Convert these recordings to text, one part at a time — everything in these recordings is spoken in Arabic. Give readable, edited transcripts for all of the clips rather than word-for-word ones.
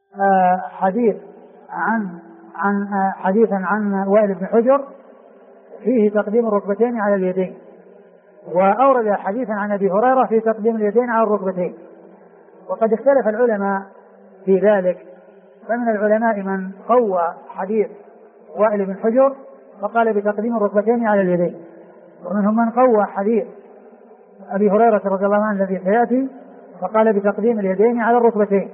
حديثا عن وائل بن حجر فيه تقديم الركبتين على اليدين، وأورد حديثا عن أبي هريرة في تقديم اليدين على الركبتين. وقد اختلف العلماء في ذلك، فمن العلماء من قوى حديث وائل بن حجر فقال بتقديم الركبتين على اليدين، ومنهم من قوى حديث أبي هريرة رضي الله عنه الذي سيأتي فقال بتقديم اليدين على الركبتين.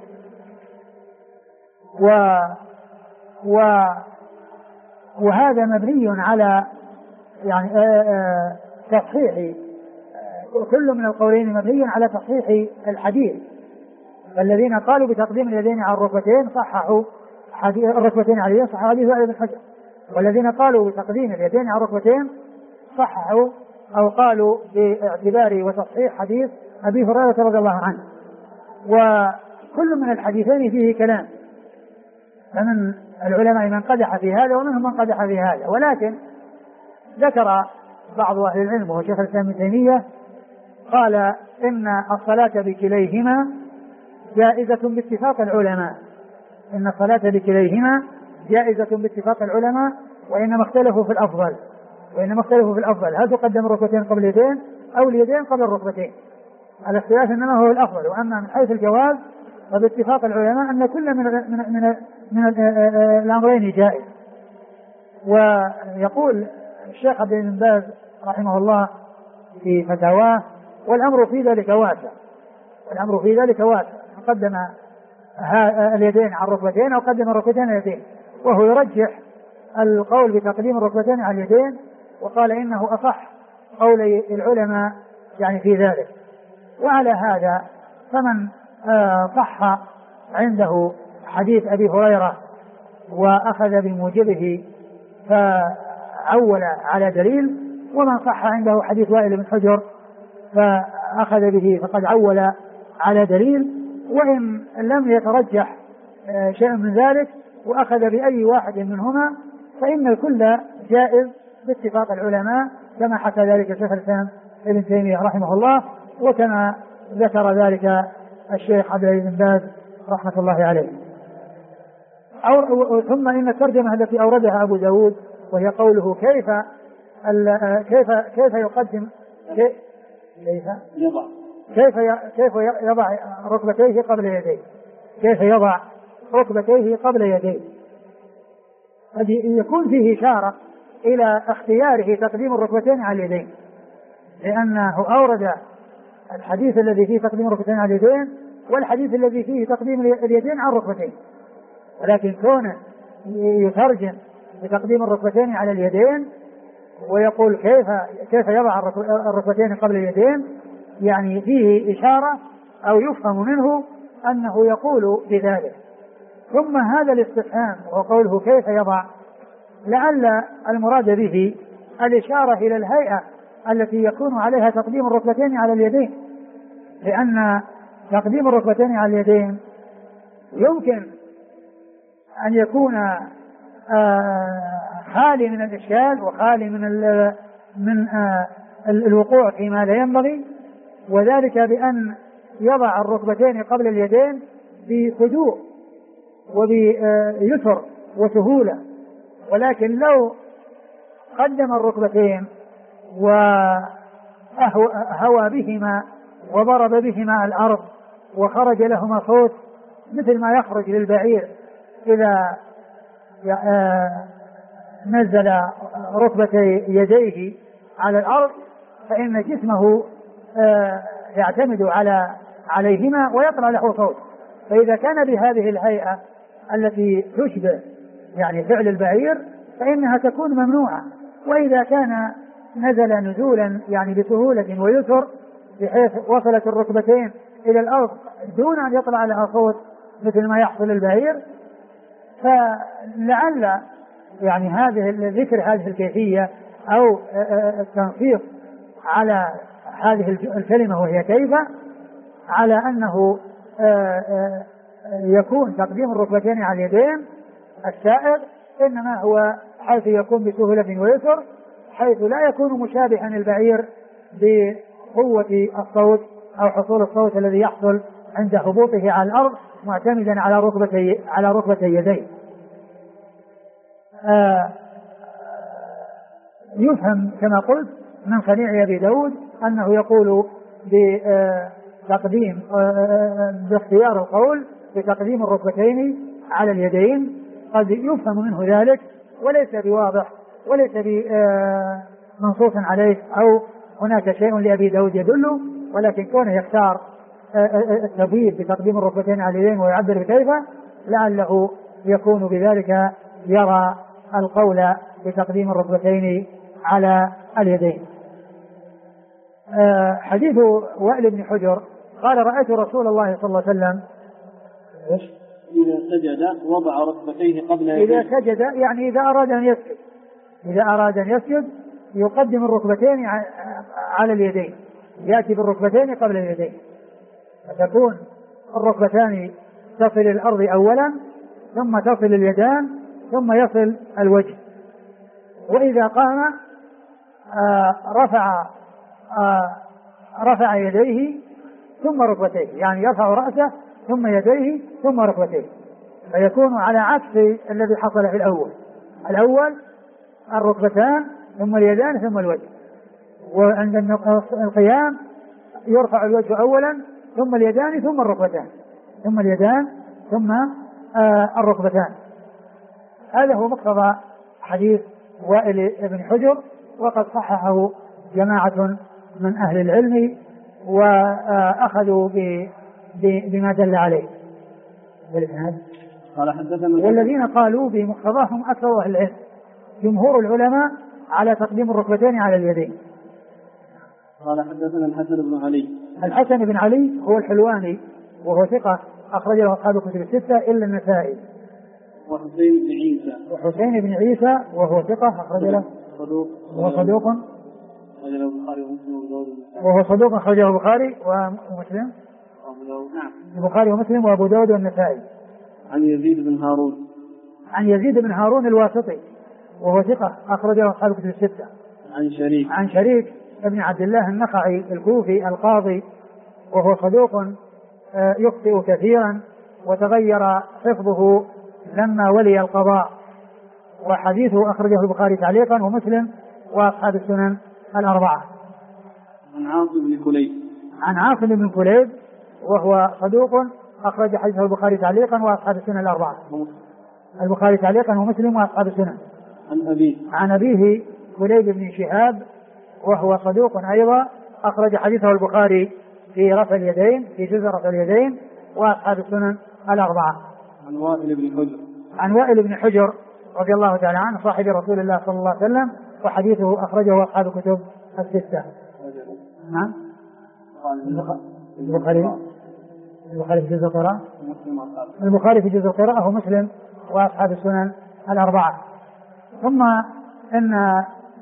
وهذا مبني على يعني تصحيح، كل من القولين مبني على تصحيح الحديث. الذين قالوا بتقديم اليدين على الركبتين صححوا الركبتين على اليدين، صححوا حديث وائل بن حجر، والذين قالوا بتقديم اليدين على الركبتين صححوا أو قالوا باعتبار وتصحيح حديث أبي هريرة رضي الله عنه. وكل من الحديثين فيه كلام، فمن العلماء من قدح في هذا ومنهم من قدح في هذا، ولكن ذكر بعض أهل العلم وشيخ الإسلام ابن تيمية قال إن الصلاة بكليهما جائزة باتفاق العلماء، إن الصلاة بكليهما جائزة باتفاق العلماء، وإنما اختلفوا في الأفضل هل تقدم الركبتين قبل اليدين أو اليدين قبل الركبتين. الاختلاف إنما هو الأفضل، وأما من حيث الجواز فباتفاق العلماء أن كل من الأمرين جائز. ويقول الشيخ عبد بن باز رحمه الله في فتاواه والأمر في ذلك واسع، قدم اليدين على الركبتين أو قدم الركبتين على اليدين، وهو يرجح القول بتقديم الركبتين على اليدين، وقال إنه أصح قولي العلماء يعني في ذلك. وعلى هذا فمن صح عنده حديث أبي هريرة وأخذ بموجبه فعول على دليل، ومن صح عنده حديث وائل بن حجر فأخذ به فقد عول على دليل، وإن لم يترجح شيء من ذلك وأخذ بأي واحد منهما فإن الكل جائز باتفاق العلماء، كما حكى ذلك شيخ الإسلام ابن تيمية رحمه الله، وكما ذكر ذلك الشيخ عبد العزيز بن باز رحمة الله عليه. ثم إن الترجمة التي أوردها أبو داود وهي قوله كيف يقدم كيف يضع ركبتيه قبل يديه، كيف يضع ركبتيه قبل يديه، يكون فيه إشارة إلى اختياره تقديم الركبتين على اليدين، لأنه أورد الحديث الذي فيه تقديم الركبتين على اليدين والحديث الذي فيه تقديم اليدين على الركبتين، ولكن كونه يترجم بتقديم الركبتين على اليدين ويقول كيف يضع الركبتين قبل اليدين، يعني فيه إشارة أو يفهم منه أنه يقول بذلك. ثم هذا الاستفهام وقوله كيف يضع لعل المراد به الإشارة إلى الهيئة التي يكون عليها تقديم الركبتين على اليدين، لأن تقديم الركبتين على اليدين يمكن أن يكون خالي من الإشكال وخالي من الوقوع فيما لا ينبغي، وذلك بأن يضع الركبتين قبل اليدين بهدوء وبيسر وسهولة. ولكن لو قدم الركبتين وهوى بهما وضرب بهما الأرض وخرج لهما صوت مثل ما يخرج للبعير إذا نزل ركبتي يديه على الأرض، فإن جسمه يعتمد عليهما ويطلع له صوت. فإذا كان بهذه الهيئة التي تشبه يعني فعل البعير فإنها تكون ممنوعة. وإذا كان نزل نزولا يعني بسهولة ويسر بحيث وصلت الركبتين إلى الأرض دون أن يطلع لها صوت مثل ما يحصل البعير، فلعل يعني ذكر هذه الكيفية أو التنصيص على هذه الكلمة وهي كيف، على أنه يكون تقديم الركبتين على اليدين السائر إنما هو حيث يكون بسهولة ويسر، حيث لا يكون مشابها البعير بقوة الصوت أو حصول الصوت الذي يحصل عند هبوطه على الأرض معتمدا على ركبتي يديه. يفهم كما قلت من صنيع أبي داود أنه يقول بتقديم باختيار القول بتقديم الركبتين على اليدين. قد يفهم منه ذلك وليس بواضح وليس بمنصوص عليه أو هناك شيء لأبي داود يدله، ولكن كونه يختار التبويب بتقديم الركبتين على اليدين ويعبر بكيف لعله يكون بذلك يرى القول بتقديم الركبتين على اليدين. حديث وائل بن حجر قال رأيت رسول الله صلى الله عليه وسلم إذا سجد وضع ركبتيه قبل يديه. إذا سجد يعني إذا أراد أن يسجد يقدم الركبتين على اليدين، يأتي بالركبتين قبل اليدين، فتكون الركبتان تصل الأرض أولا ثم تصل اليدان ثم يصل الوجه. وإذا قام رفع يديه ثم ركبتيه، يعني يرفع رأسه ثم يديه ثم ركبتيه، فيكون على عكس الذي حصل في الأول الركبتان ثم اليدان ثم الوجه. وعند القيام يرفع الوجه أولا ثم اليدان ثم الركبتان ثم اليدان ثم الركبتان. هذا هو مقتضى حديث وائل بن حجر، وقد صححه جماعة من أهل العلم وأخذوا بما دل عليه. والذين قالوا بمقتضاهم أكثر أهل العلم، جمهور العلماء على تقديم الركبتين على اليدين. قال حدثنا الحسن بن علي. الحسن بن علي هو الحلواني وهو ثقة أخرج له أصحاب الكتب الستة إلا النسائي. وحسين بن عيسى وهو ثقة أخرج له وهو صدوق أخرجه البخاري ومسلم. البخاري ومسلم وأبو داود والنسائي. عن يزيد بن هارون الواسطي وهو ثقة أخرجه أصحاب الكتب الستة. عن شريك ابن عبد الله النخعي الكوفي القاضي وهو صدوق يخطئ كثيرا وتغير حفظه لما ولي القضاء، وحديثه أخرجه البخاري تعليقا ومسلم وأصحاب السنن الأربعة. عن عاصم بن كليب وهو صدوق أخرج حديثه البخاري تعليقا وأصحاب السنن الأربعة. البخاري تعليقا ومسلم وأصحاب السنن. عن أبيه كليب بن شهاب وهو صدوق أيضا أخرج حديثه البخاري في رفع اليدين في جزء رفع اليدين وأصحاب السنن الأربعة. عن وائل بن حجر رضي الله تعالى عنه صاحب رسول الله صلى الله عليه وسلم، وحديثه أخرجه أصحاب الكتب الستة. نعم. البخاري في جزء القراءة. البخاري في جزء القراءة ومسلم وأصحاب السنن الأربعة. ثم أن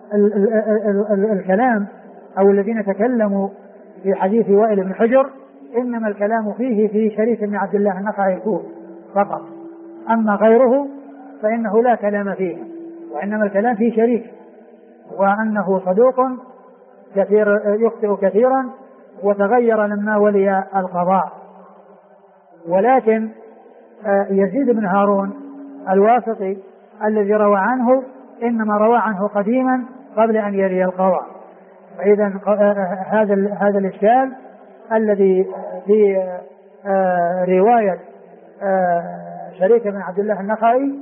الكلام أو الذين تكلموا في حديث وائل بن حجر إنما الكلام فيه في شريك بن عبد الله النخعي الكوفي فقط، أما غيره فإنه لا كلام فيه، وإنما الكلام في شريك، وأنه صدوق كثير يخطئ كثيرا وتغير لما ولي القضاء. ولكن يزيد بن هارون الواسطي الذي روى عنه إنما روى عنه قديما قبل أن يلي القضاء. فإذا هذا الإشكال الذي في رواية شريك بن عبد الله النخعي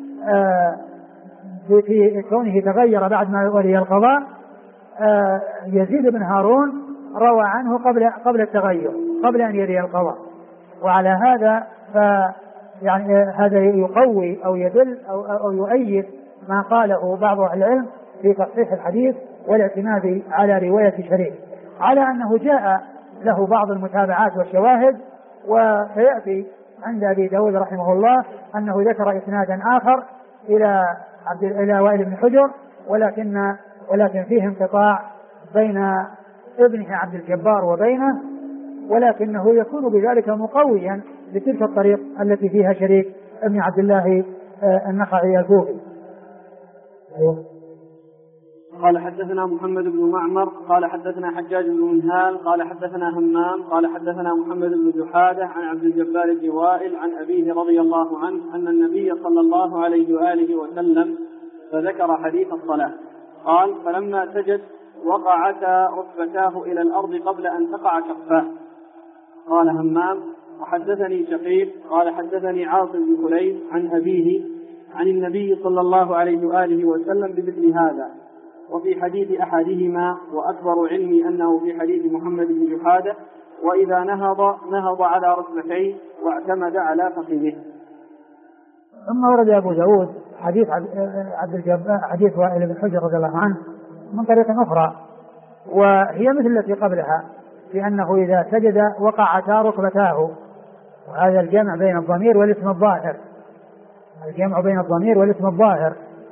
في كونه تغير بعد ما ولي القضاء، يزيد بن هارون روى عنه قبل التغير قبل أن يلي القضاء. وعلى هذا يعني هذا يقوي أو يدل أو يؤيد ما قاله بعض أهل العلم في تصحيح الحديث والاعتماد على رواية شريك، على أنه جاء له بعض المتابعات والشواهد. وسيأتي عند أبي داود رحمه الله أنه ذكر إسنادا آخر إلى وائل بن حجر، ولكن فيه انقطاع بين ابنه عبد الجبار وبينه، ولكنه يكون بذلك مقويا لتلك الطريق التي فيها شريك ابن عبد الله النخعي الكوفي. قال حدثنا محمد بن معمر قال حدثنا حجاج بن منهال قال حدثنا همام قال حدثنا محمد بن جحادة عن عبد الجبار بن وائل عن أبيه رضي الله عنه أن النبي صلى الله عليه وآله وسلم فذكر حديث الصلاة قال فلما سجد وقعتا ركبتاه إلى الأرض قبل أن تقع كفاه. قال همام وحدثني شقيق قال حدثني عاصم بن كليب عن أبيه عن النبي صلى الله عليه وآله وسلم بمثل هذا وفي حديث أحدهما وأكبر علمي أنه في حديث محمد بن جحادة وإذا نهض على ركبتيه واعتمد على فخذه. ثم ورد أبو داود حديث عبد الجبار حديث وائل بن حجر رضي الله عنه من طريق أخرى وهي مثل التي قبلها في أنه إذا سجد وقعتا ركبتاه، وهذا الجمع بين الضمير والاسم الظاهر، الجمع بين الضمير والاسم الظاهر.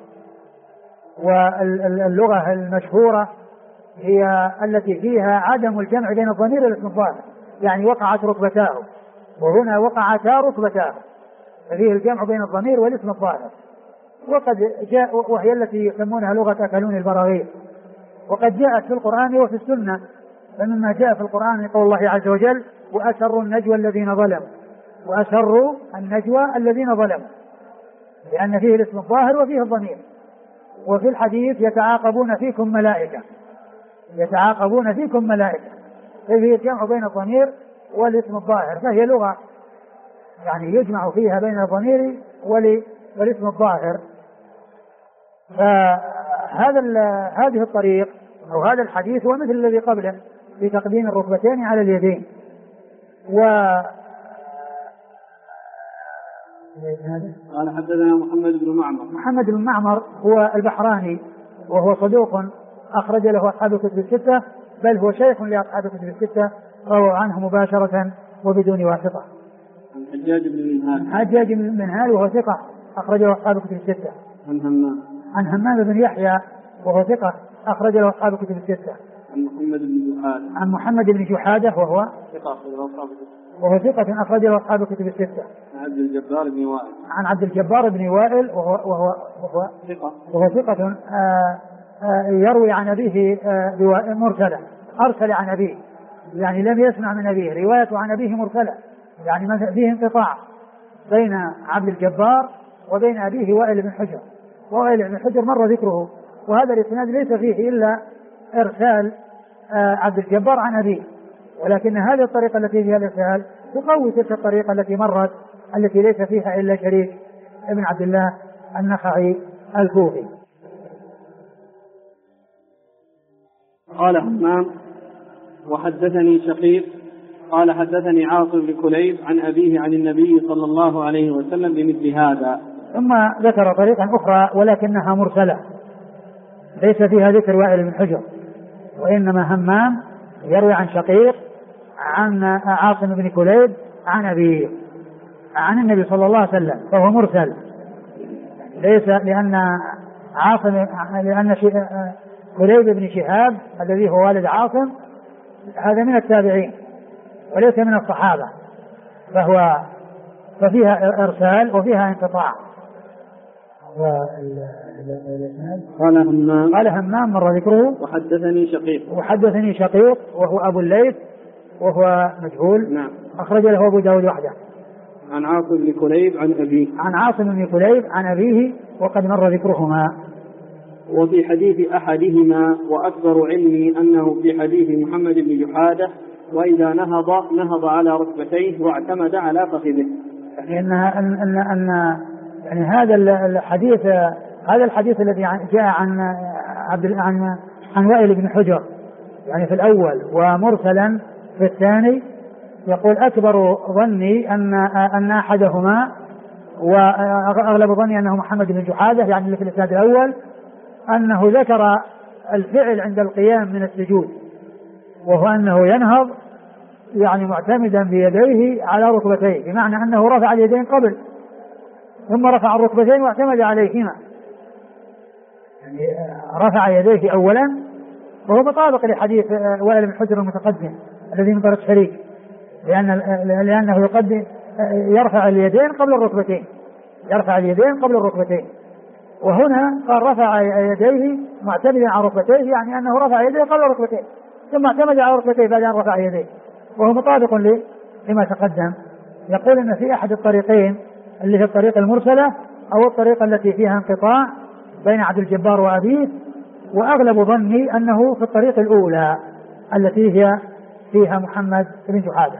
واللغة المشهورة هي التي فيها عدم الجمع بين الضمير والاسم الظاهر، يعني وقعت ركبتاه، وهنا وقعتا ركبتاه، ففيه الجمع بين الضمير والاسم الظاهر. وقد جاء وهي التي يسمونها لغة أكلون البراغيث، وقد جاءت في القرآن وفي السنة. فمما جاء في القرآن قول الله عز وجل وأسروا النجوى الذين ظلموا، وأسروا النجوى الذين ظلموا، لأن فيه الاسم الظاهر وفيه الضمير. وفي الحديث يتعاقبون فيكم ملائكة، يتعاقبون فيكم ملائكة، ففيه الجمع بين الضمير والاسم الظاهر، فهي لغة يعني يجمع فيها بين الضمير والاسم الظاهر. فهذه الطريق أو هذا الحديث هو مثل الذي قبله في تقديم الركبتين على اليدين. قال حدثنا محمد بن معمر هو البحراني وهو صدوق أخرج له أصحاب الكتب الستة، بل هو شيخ لأصحاب الكتب الستة، رووا عنه مباشرة وبدون واسطة. حجاج بن منهال وهو ثقة أخرج له أصحاب الكتب الستة. عن همام بن يحيى وهو ثقة أخرج له أصحاب الكتب الستة. عن محمد بن جحادة وهو ثقة أخرج له أصحاب الكتب الستة. عن عبد الجبار بن وائل وهو ثقة يروي عن أبيه مرسلة، أرسل عن أبيه، يعني لم يسمع من أبيه، روايته عن أبيه مرسلة، يعني فيه انقطاع بين عبد الجبار وبين أبيه وائل بن حجر. وائل بن حجر مر ذكره، وهذا الإسناد ليس فيه إلا إرسال عبد الجبار عن أبيه، ولكن هذه الطريقة التي فيها الإرسال تقوي تلك الطريقة التي مرت التي ليس فيها إلا شريك ابن عبد الله النخعي الكوفي. قال همام وحدثني شقيق قال حدثني عاصم بن كليب عن أبيه عن النبي صلى الله عليه وسلم بمثل هذا. ثم ذكر طريقا أخرى ولكنها مرسلة ليس فيها ذكر وائل بن حجر، وإنما همام يروي عن شقيق عن عاصم بن كليب عن أبيه عن النبي صلى الله عليه وسلم، فهو مرسل، ليس لأن كليب بن شهاب الذي هو والد عاصم هذا من التابعين وليس من الصحابة، ففيها إرسال وفيها انقطاع. قال همام مر ذكره. وحدثني شقيق وهو أبو الليث وهو مجهول. نعم. أخرج له أبو داود وحده. عن عاصم بن كليب عن أبيه. عن عاصم بن كليب عن أبيه وقد مر ذكرهما. وفي حديث أحدهما وأكبر علمي أنه في حديث محمد بن جحادة وإذا نهض على ركبتيه واعتمد على فخذه. يعني هذا الحديث الذي جاء عن وائل بن حجر يعني في الأول ومرسلا في الثاني، يقول أكبر ظني أن أحدهما وأغلب ظني أنه محمد بن جحادة يعني اللي في الإسناد الأول أنه ذكر الفعل عند القيام من السجود، وهو أنه ينهض يعني معتمدا بيديه على ركبتيه، بمعنى أنه رفع اليدين قبل ثم رفع الركبتين واعتمد عليهما، يعني رفع يديه أولا، وهو مطابق لحديث وائل بن حجر المتقدم الذي من طريق شريك، لأنه يرفع اليدين قبل الركبتين، وهنا قال رفع يديه معتمدا على ركبتيه، يعني أنه رفع يديه قبل ركبتيه ثم اعتمد على ركبتيه بعد أن رفع يديه، وهو مطابق لما تقدم. يقول أن في أحد الطريقين اللي هي الطريق المرسلة أو الطريقة التي فيها انقطاع بين عبد الجبار وأبيه، وأغلب ظني أنه في الطريق الأولى التي هي فيها محمد بن جحادة.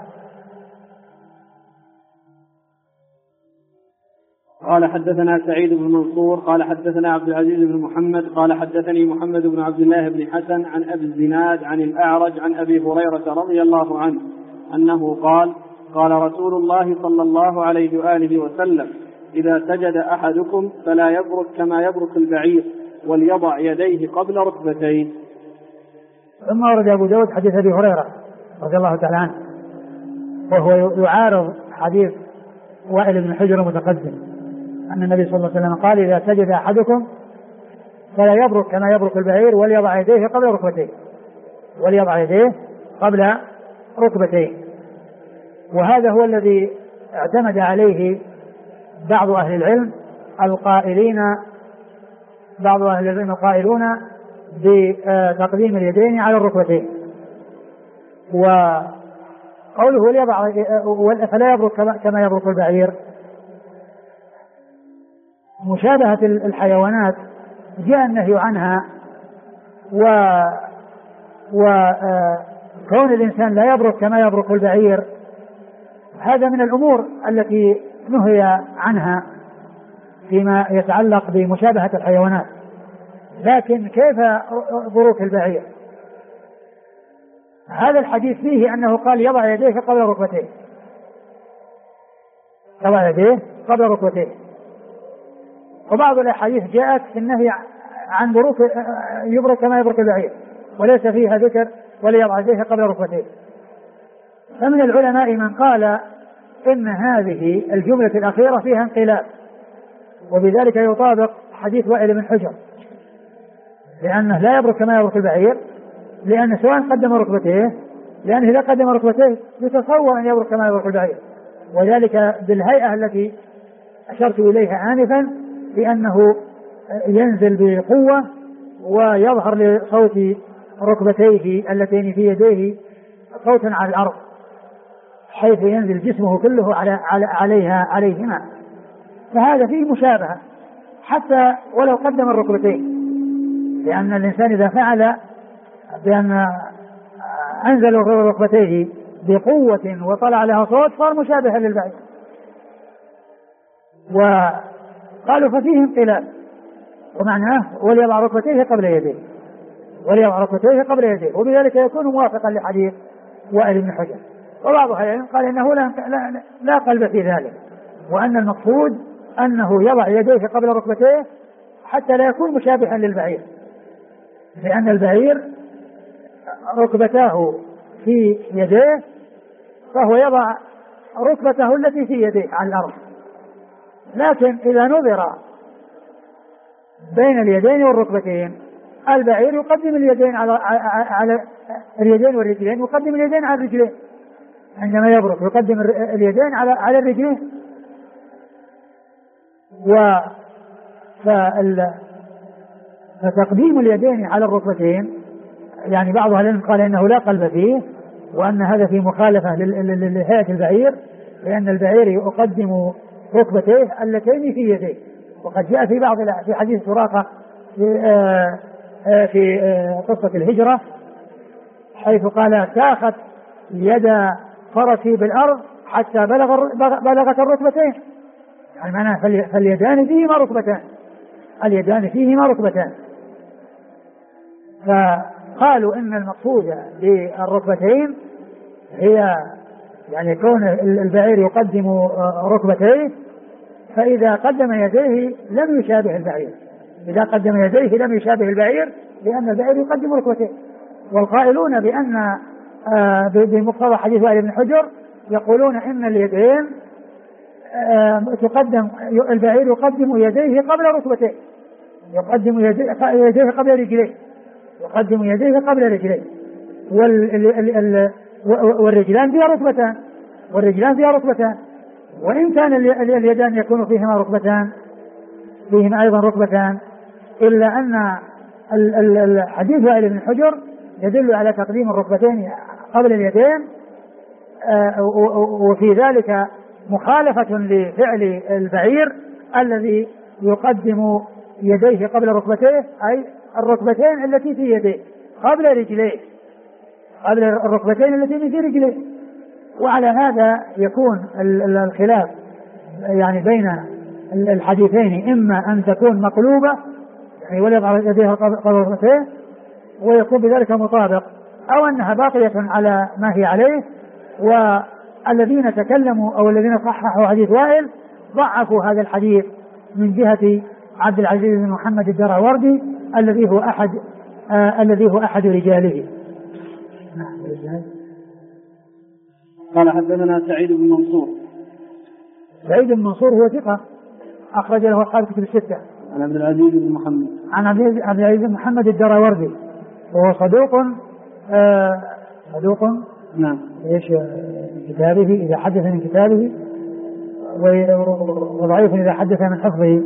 قال حدثنا سعيد بن منصور قال حدثنا عبد العزيز بن محمد قال حدثني محمد بن عبد الله بن حسن عن أبي الزناد عن الأعرج عن أبي هريرة رضي الله عنه أنه قال قال رسول الله صلى الله عليه وآله وسلم إذا سجد أحدكم فلا يبرك كما يبرك البعير وليضع يديه قبل ركبتيه. ثم ورد أبو داود حديث أبي هريرة رضي الله تعالى عنه، وهو يعارض حديث وائل بن حجر المتقدم أن النبي صلى الله عليه وسلم قال إذا سجد أحدكم فلا يبرك كما يبرك البعير وليضع يديه قبل ركبتيه، وليضع يديه قبل ركبتيه. وهذا هو الذي اعتمد عليه بعض أهل العلم القائلون بتقديم اليدين على الركبتين. وقوله فلا يبرك كما يبرك البعير مشابهة الحيوانات جاء النهي عنها، وكون الإنسان لا يبرك كما يبرك البعير هذا من الأمور التي نهي عنها فيما يتعلق بمشابهة الحيوانات. لكن كيف بروك البعير؟ هذا الحديث فيه أنه قال يضع يديه قبل ركبتيه، يضع يديه قبل ركبتيه. وبعض الأحاديث جاءت في النهي عن بروك يبرك كما يبرك البعير وليس فيها ذكر وليضع يديه قبل ركبتيه. فمن العلماء من قال إن هذه الجملة الأخيرة فيها انقلاب، وبذلك يطابق حديث وائل بن حجر، لأنه لا يبرك كما يبرك البعير، لأن سواء قدم ركبتيه، لأنه إذا قدم ركبتيه يتصور أن يبرك كما يبرك البعير، وذلك بالهيئة التي أشرت إليها آنفا، لأنه ينزل بقوة ويظهر لصوت ركبتيه اللتين في يديه صوتا على الأرض، حيث ينزل جسمه كله عليهما. فهذا فيه مشابهة حتى ولو قدم الركبتين، لأن الإنسان إذا فعل بأن أنزل ركبتيه بقوة وطلع لها صوت صار مشابها للبعير. وقالوا ففيه انقلاب، ومعناه وليضع ركبتيه قبل يديه، وليضع ركبتيه قبل يديه، وبذلك يكون موافقا لحديث وائل بن حجر. وبعض أهل العلم قال إنه لا قلب في ذلك، وأن المقصود أنه يضع يديه قبل ركبتيه حتى لا يكون مشابها للبعير، لأن البعير ركبتاه في يديه فهو يضع ركبته التي في يديه على الأرض. لكن إذا نظر بين اليدين والركبتين البعير يقدم اليدين على اليدين والرجلين، يقدم اليدين على الرجلين عندما يبرك، يقدم اليدين على الرجلين. فتقديم اليدين على الركبتين يعني بعض أهل العلم قال إنه لا قلب فيه، وأن هذا في مخالفة لهيئة البعير، لأن البعير يقدم ركبتيه اللتين في يديه. وقد جاء في حديث سراقة في قصة الهجرة حيث قال ساخت يد فرسي بالأرض حتى بلغت الركبتين، يعني معناه فاليدان فيهما ركبتان، اليدان فيهما ركبتان. فقالوا إن المقصود بالركبتين هي يعني كون البعير يقدم ركبتيه، فإذا قدم يديه لم يشابه البعير، إذا قدم يديه لم يشابه البعير، لأن البعير يقدم ركبتيه. والقائلون بأن بمقتضى حديث وائل بن حجر يقولون إن اليدين تقدم، البعير يقدم يديه قبل ركبتيه، يقدم يديه قبل رجليه، يقدم يديه قبل رجليه، والرجلان فيها ركبتان، والرجلان فيها ركبتان. وإن كان اليدان يكون فيهما ركبتان فيهما أيضا ركبتان، إلا أن الحديث وائل بن حجر يدل على تقديم الركبتين قبل اليدين، وفي ذلك مخالفة لفعل البعير الذي يقدم يديه قبل ركبتيه، أي الركبتين التي في يديه قبل رجليه، قبل الركبتين التي في رجليه. وعلى هذا يكون الخلاف يعني بين الحديثين، إما أن تكون مقلوبة يعني وليضع يديه قبل ركبتيه ويكون بذلك مطابق، أو أنها باقية على ما هي عليه. والذين تكلموا أو الذين صححوا حديث وائل ضعفوا هذا الحديث من جهة عبد العزيز بن محمد الدراوردي الذي هو أحد رجاله. قال حدثنا سعيد بن منصور. سعيد بن منصور هو ثقة أخرج له أصحاب كتب الستة. عن عبد العزيز بن محمد. عن عبد العزيز بن محمد الدراوردي وهو صدوق نعم. ايش كتابه إذا حدث من كتابه، وضعيف إذا حدث من حفظه.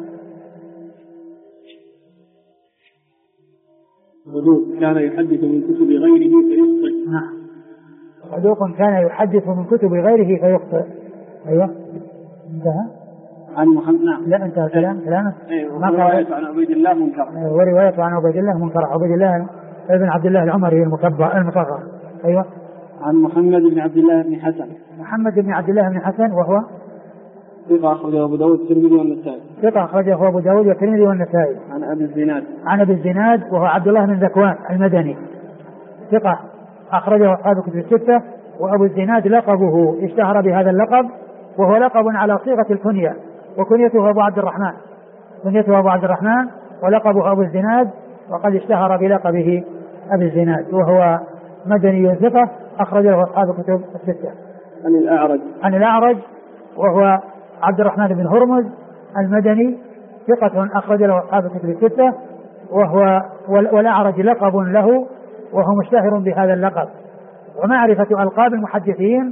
صدوق كان يحدث من كتب غيره فيخطئ. نعم. صدوق كان يحدث من كتب غيره فيخطئ. أيوة انتهى. عن محمد. نعم. لا انتهى كلامه. ورواية عن عبيد الله منكر. ورواية عن عبيد الله منكر. عبيد الله ابن عبد الله العمري المصغر. أيوة. عن محمد بن عبد الله بن حسن. محمد بن عبد الله بن حسن وهو ثقة أخرجه أبو داود والترمذي والنسائي. ثقة أخرجه أبو داود والترمذي والنسائي. عن أبي الزناد. عن أبي الزناد وهو عبد الله بن ذكوان المدني ثقة أخرجه أصحاب كتب الستة. وأبو الزناد لقبه اشتهر بهذا اللقب، وهو لقب على صيغة الكنية، وكنيته أبو عبد الرحمن ولقبه أبو الزناد، وقد اشتهر بلقبه أبي الزناد، وهو مدني ثقة أخرج له أصحاب كتب الستة. عن الأعرج وهو عبد الرحمن بن هرمز المدني ثقة أخرج له أصحاب كتب الستة، والأعرج لقب له وهو مشتهر بهذا اللقب. ومعرفة ألقاب المحدثين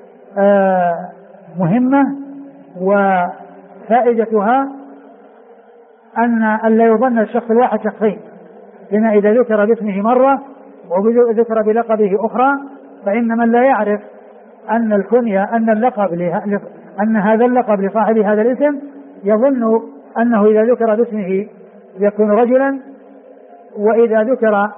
مهمة، وفائدتها أن لا يظن الشخص الواحد شخصين، لما إذا ذكر باسمه مرة وذكر بلقبه أخرى، فإن من لا يعرف أن الكنية أن هذا اللقب لصاحب هذا الاسم يظن أنه إذا ذكر باسمه يكون رجلا، وإذا ذكر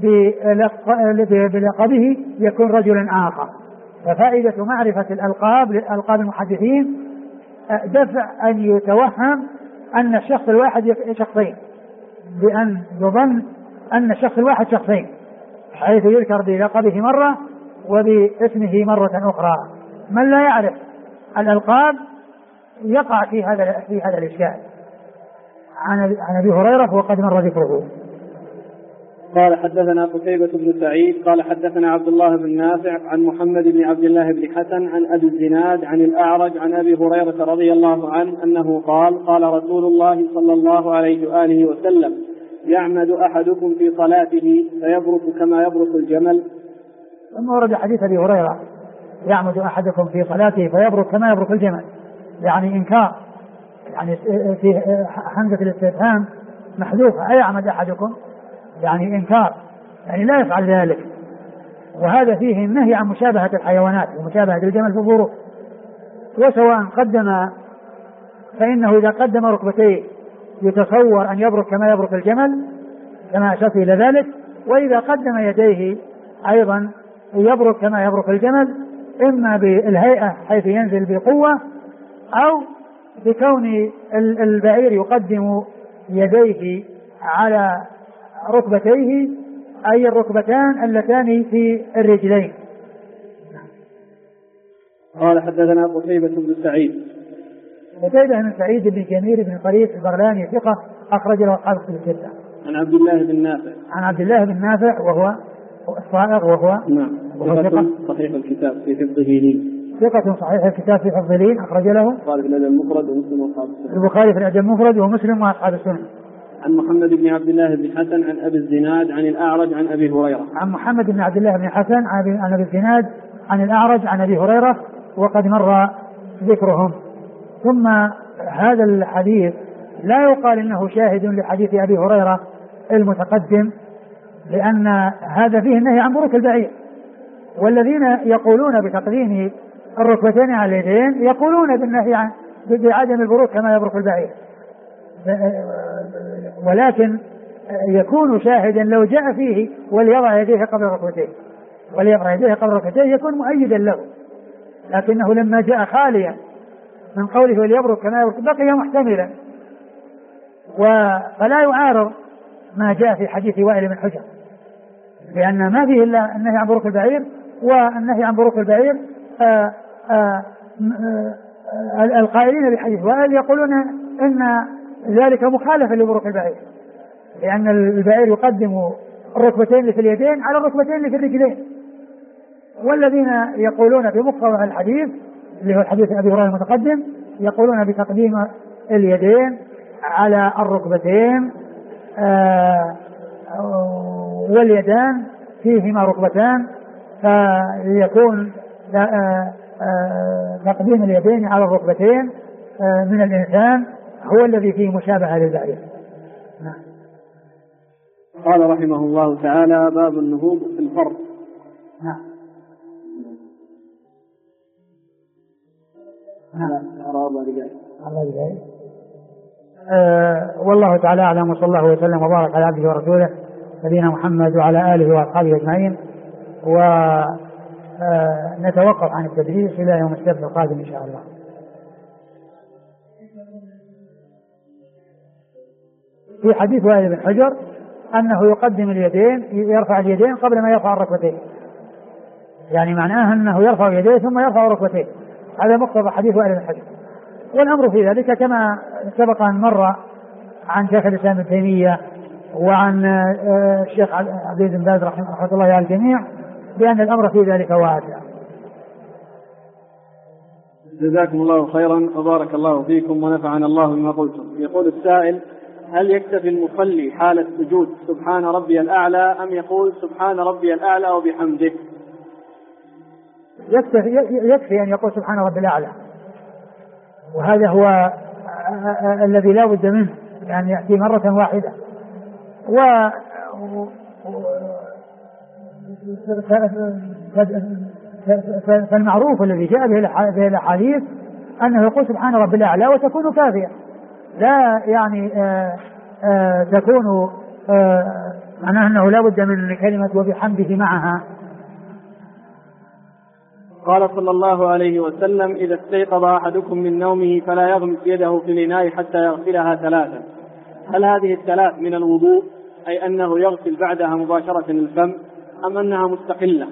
بلقبه يكون رجلا آخر. ففائدة معرفة ألقاب المحدثين دفع أن يتوهم أن الشخص الواحد شخصين، بأن يظن أن الشخص الواحد شخصين، حيث يذكر بلقبه مرة وباسمه مرة أخرى. من لا يعرف الألقاب يقع في هذا الإشكال. عن أبي هريرة وقد مر ذكره. قال حدثنا قتيبة بن سعيد قال حدثنا عبد الله بن نافع عن محمد بن عبد الله بن حسن عن أبي الزناد عن الأعرج عن أبي هريرة رضي الله عنه أنه قال رسول الله صلى الله عليه وآله وسلم: يعمد أحدكم في صلاته فيبرك كما يبرك الجمل. ثم ورد حديث أبي هريرة: يعمد أحدكم في صلاته فيبرك كما يبرك الجمل، يعني إنكار، يعني في همزة الاستفهام محذوفة، أيعمد أحدكم يعني إنكار، يعني لا يفعل ذلك. وهذا فيه النهي عن مشابهة الحيوانات ومشابهة الجمل في البروك. وسواء قدم، فإنه إذا قدم ركبتيه يتصور أن يبرك كما يبرك الجمل كما أشرت إلى ذلك، وإذا قدم يديه أيضا يبرك كما يبرك الجمل، إما بالهيئة حيث ينزل بقوة، أو بكون البعير يقدم يديه على ركبتيه، أي الركبتان اللتان في الرجلين. قال حدثنا قتيبة بن سعيد. قتيبة بن سعيد بن جميل بن طريف البغلاني ثقة أخرج له أصحاب الكتب الستة. عن عبد الله بن نافع. عن عبد الله بن نافع وهو الصائغ وهو نعم ثقة صحيح الكتاب في حفظه لي. ثقة صحيح الكتاب في حفظه لي أخرج له البخاري في الأدب المفرد ومسلم وأصحاب السنن. البخاري في الأدب المفرد ومسلم وأصحاب السنن. عن محمد بن عبد الله بن حسن عن أبي الزناد عن الأعرج عن أبي هريرة. عن محمد بن عبد الله بن حسن عن أبي الزناد عن الأعرج عن أبي هريرة وقد مر ذكرهم. ثم هذا الحديث لا يقال إنه شاهد لحديث أبي هريرة المتقدم، لأن هذا فيه النهي عن بروك البعير. والذين يقولون بتقديم الركبتين على اليدين يقولون بالنهي عن بعدم البروك كما يبرك البعير، ولكن يكون شاهدا لو جاء فيه وليضع يديه قبل الركبتين، وليضع يديه قبل الركبتين يكون مؤيدا له، لكنه لما جاء خاليا من قوله وليبرك كما يبرك بقي محتملا، فلا يعارض ما جاء في حديث وائل بن حجر، لأن ما فيه إلا النهي عن بروك البعير، والنهي عن بروك البعير القائلين بحديث وائل يقولون إن ذلك مخالفة لبروك البعير، لأن البعير يقدم الركبتين اللي في اليدين على الركبتين اللي في الرجلين. والذين يقولون بمقتضى الحديث اللي هو الحديث أبي هريرة المتقدم يقولون بتقديم اليدين على الركبتين، واليدان فيهما ركبتان، فيكون تقديم اليدين على الركبتين من الإنسان هو الذي فيه مشابهة للبعير. قال رحمه الله تعالى: باب النهوض في الفرض. والله تعالى أعلم، وصلى الله وسلم وبارك على عبده ورسوله نبينا محمد وعلى آله وأصحابه أجمعين، ونتوقف عن التدريس إلى يوم السبت القادم إن شاء الله. في حديث وائل بن حجر أنه يقدم اليدين، يرفع اليدين قبل ما يرفع الركبتين، يعني معناه أنه يرفع يديه ثم يرفع ركبتيه، هذا مقتضى حديث وائل بن حجر. والأمر في ذلك كما سبق أن مر عن شيخ الإسلام ابن تيمية وعن الشيخ عبد العزيز بن باز رحمه الله على الجميع بأن الأمر في ذلك واسع. جزاكم الله خيرا وبارك الله فيكم ونفعنا الله بما قلتم. يقول السائل: هل يكتفي المصلي حال السجود سبحان ربي الأعلى أم يقول سبحان ربي الأعلى وبحمده؟ يكفي أن يقول سبحان ربي الأعلى، وهذا هو الذي لا بد منه، يعني يأتي مرة واحدة. فالمعروف الذي جاء به الأحاديث أنه يقول سبحان ربي الأعلى وتكون كافية، لا يعني تكون معناه أنه لا بد من كلمة وبحمده معها. قال صلى الله عليه وسلم: إذا استيقظ أحدكم من نومه فلا يغمس يده في الإناء حتى يغسلها ثلاثا. هل هذه الثلاث من الوضوء، أي أنه يغسل بعدها مباشرة الفم، أم أنها مستقلة؟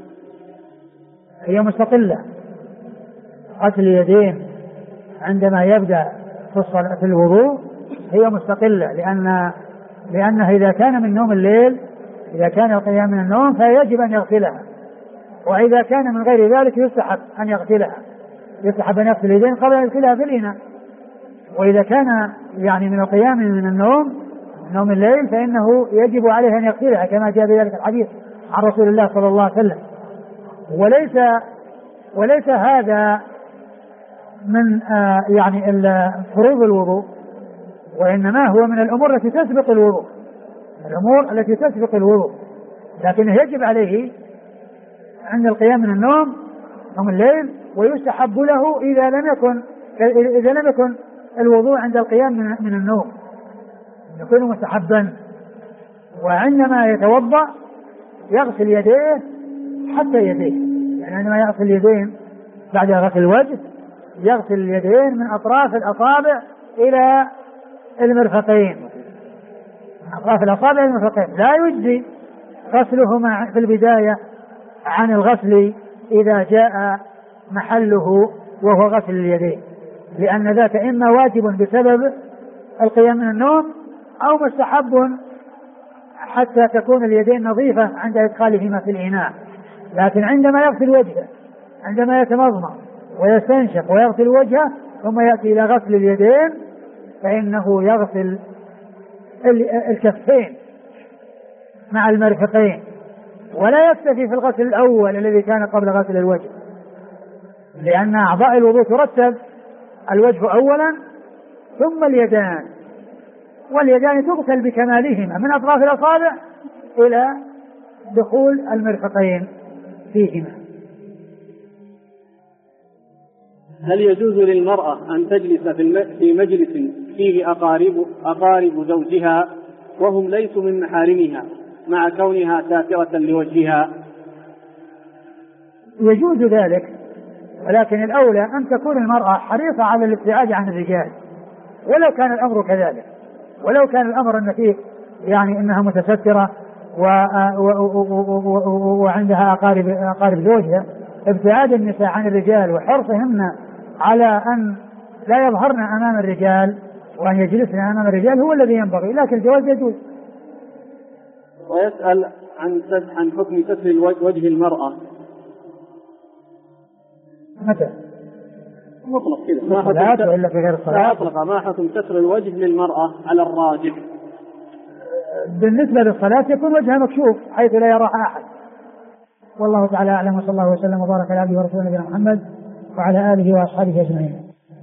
هي مستقلة. غسل اليدين عندما يبدأ في الوضوء هي مستقلة، لأنه إذا كان من نوم الليل، إذا كان القيام من النوم فيجب أن يغسلها، وإذا كان من غير ذلك يستحب أن يغسلها، يستحب أن يغسل اليدين قبل أن يغسلها في الإناء. وإذا كان يعني من القيام من النوم، نوم الليل، فإنه يجب عليه أن يغسلها كما جاء بذلك الحديث عن رسول الله صلى الله عليه وسلم. وليس هذا من يعني فروض الوضوء، وإنما هو من الأمور التي تسبق الوضوء، الأمور التي تسبق الوضوء، لكنه يجب عليه عند القيام من النوم نوم الليل، ويستحب له إذا لم يكن الوضوء عند القيام من النوم يكون مستحبا. وعندما يتوضأ يغسل يديه حتى يديه، يعني عندما يغسل اليدين بعد غسل الوجه يغسل اليدين من أطراف الأصابع إلى المرفقين، أطراف الأصابع إلى المرفقين. لا يجزي غسلهما في البداية عن الغسل إذا جاء محله وهو غسل اليدين، لأن ذاك إما واجب بسبب القيام من النوم أو مستحب حتى تكون اليدين نظيفة عند إدخالهما في الإناء. لكن عندما يغسل وجهه، عندما يتمضمض ويستنشق ويغسل وجهه ثم يأتي إلى غسل اليدين، فإنه يغسل الكفين مع المرفقين، ولا يكتفي في الغسل الأول الذي كان قبل غسل الوجه، لأن أعضاء الوضوء ترتب: الوجه أولا ثم اليدان، واليدان تغسل بكمالهما من أطراف الأصابع إلى دخول المرفقين فيهما. هل يجوز للمرأة أن تجلس في مجلس فيه أقارب زوجها وهم ليسوا من محارمها مع كونها ساترة لوجهها؟ يجوز ذلك، ولكن الأولى أن تكون المرأة حريصة على الابتعاد عن الرجال ولو كان الأمر كذلك، ولو كان الأمر أن فيه يعني أنها متسترة وعندها أقارب زوجها. ابتعاد النساء عن الرجال وحرصهن على أن لا يظهرن أمام الرجال وأن يجلسن أمام الرجال هو الذي ينبغي، لكن الجواز يجوز. ويسأل عن حكم ستر وجه المرأة. متى؟ مطلق كذا، ما الصلاة وإلا في غير الصلاة؟ أطلق. ما حكم ستر الوجه للمرأة على الراجح؟ بالنسبة للصلاة يكون وجهها مكشوف حيث لا يراها أحد. والله تعالى أعلم، وصلى الله وسلم وبارك على عبده ورسوله نبينا محمد وعلى آله وأصحابه أجمعين.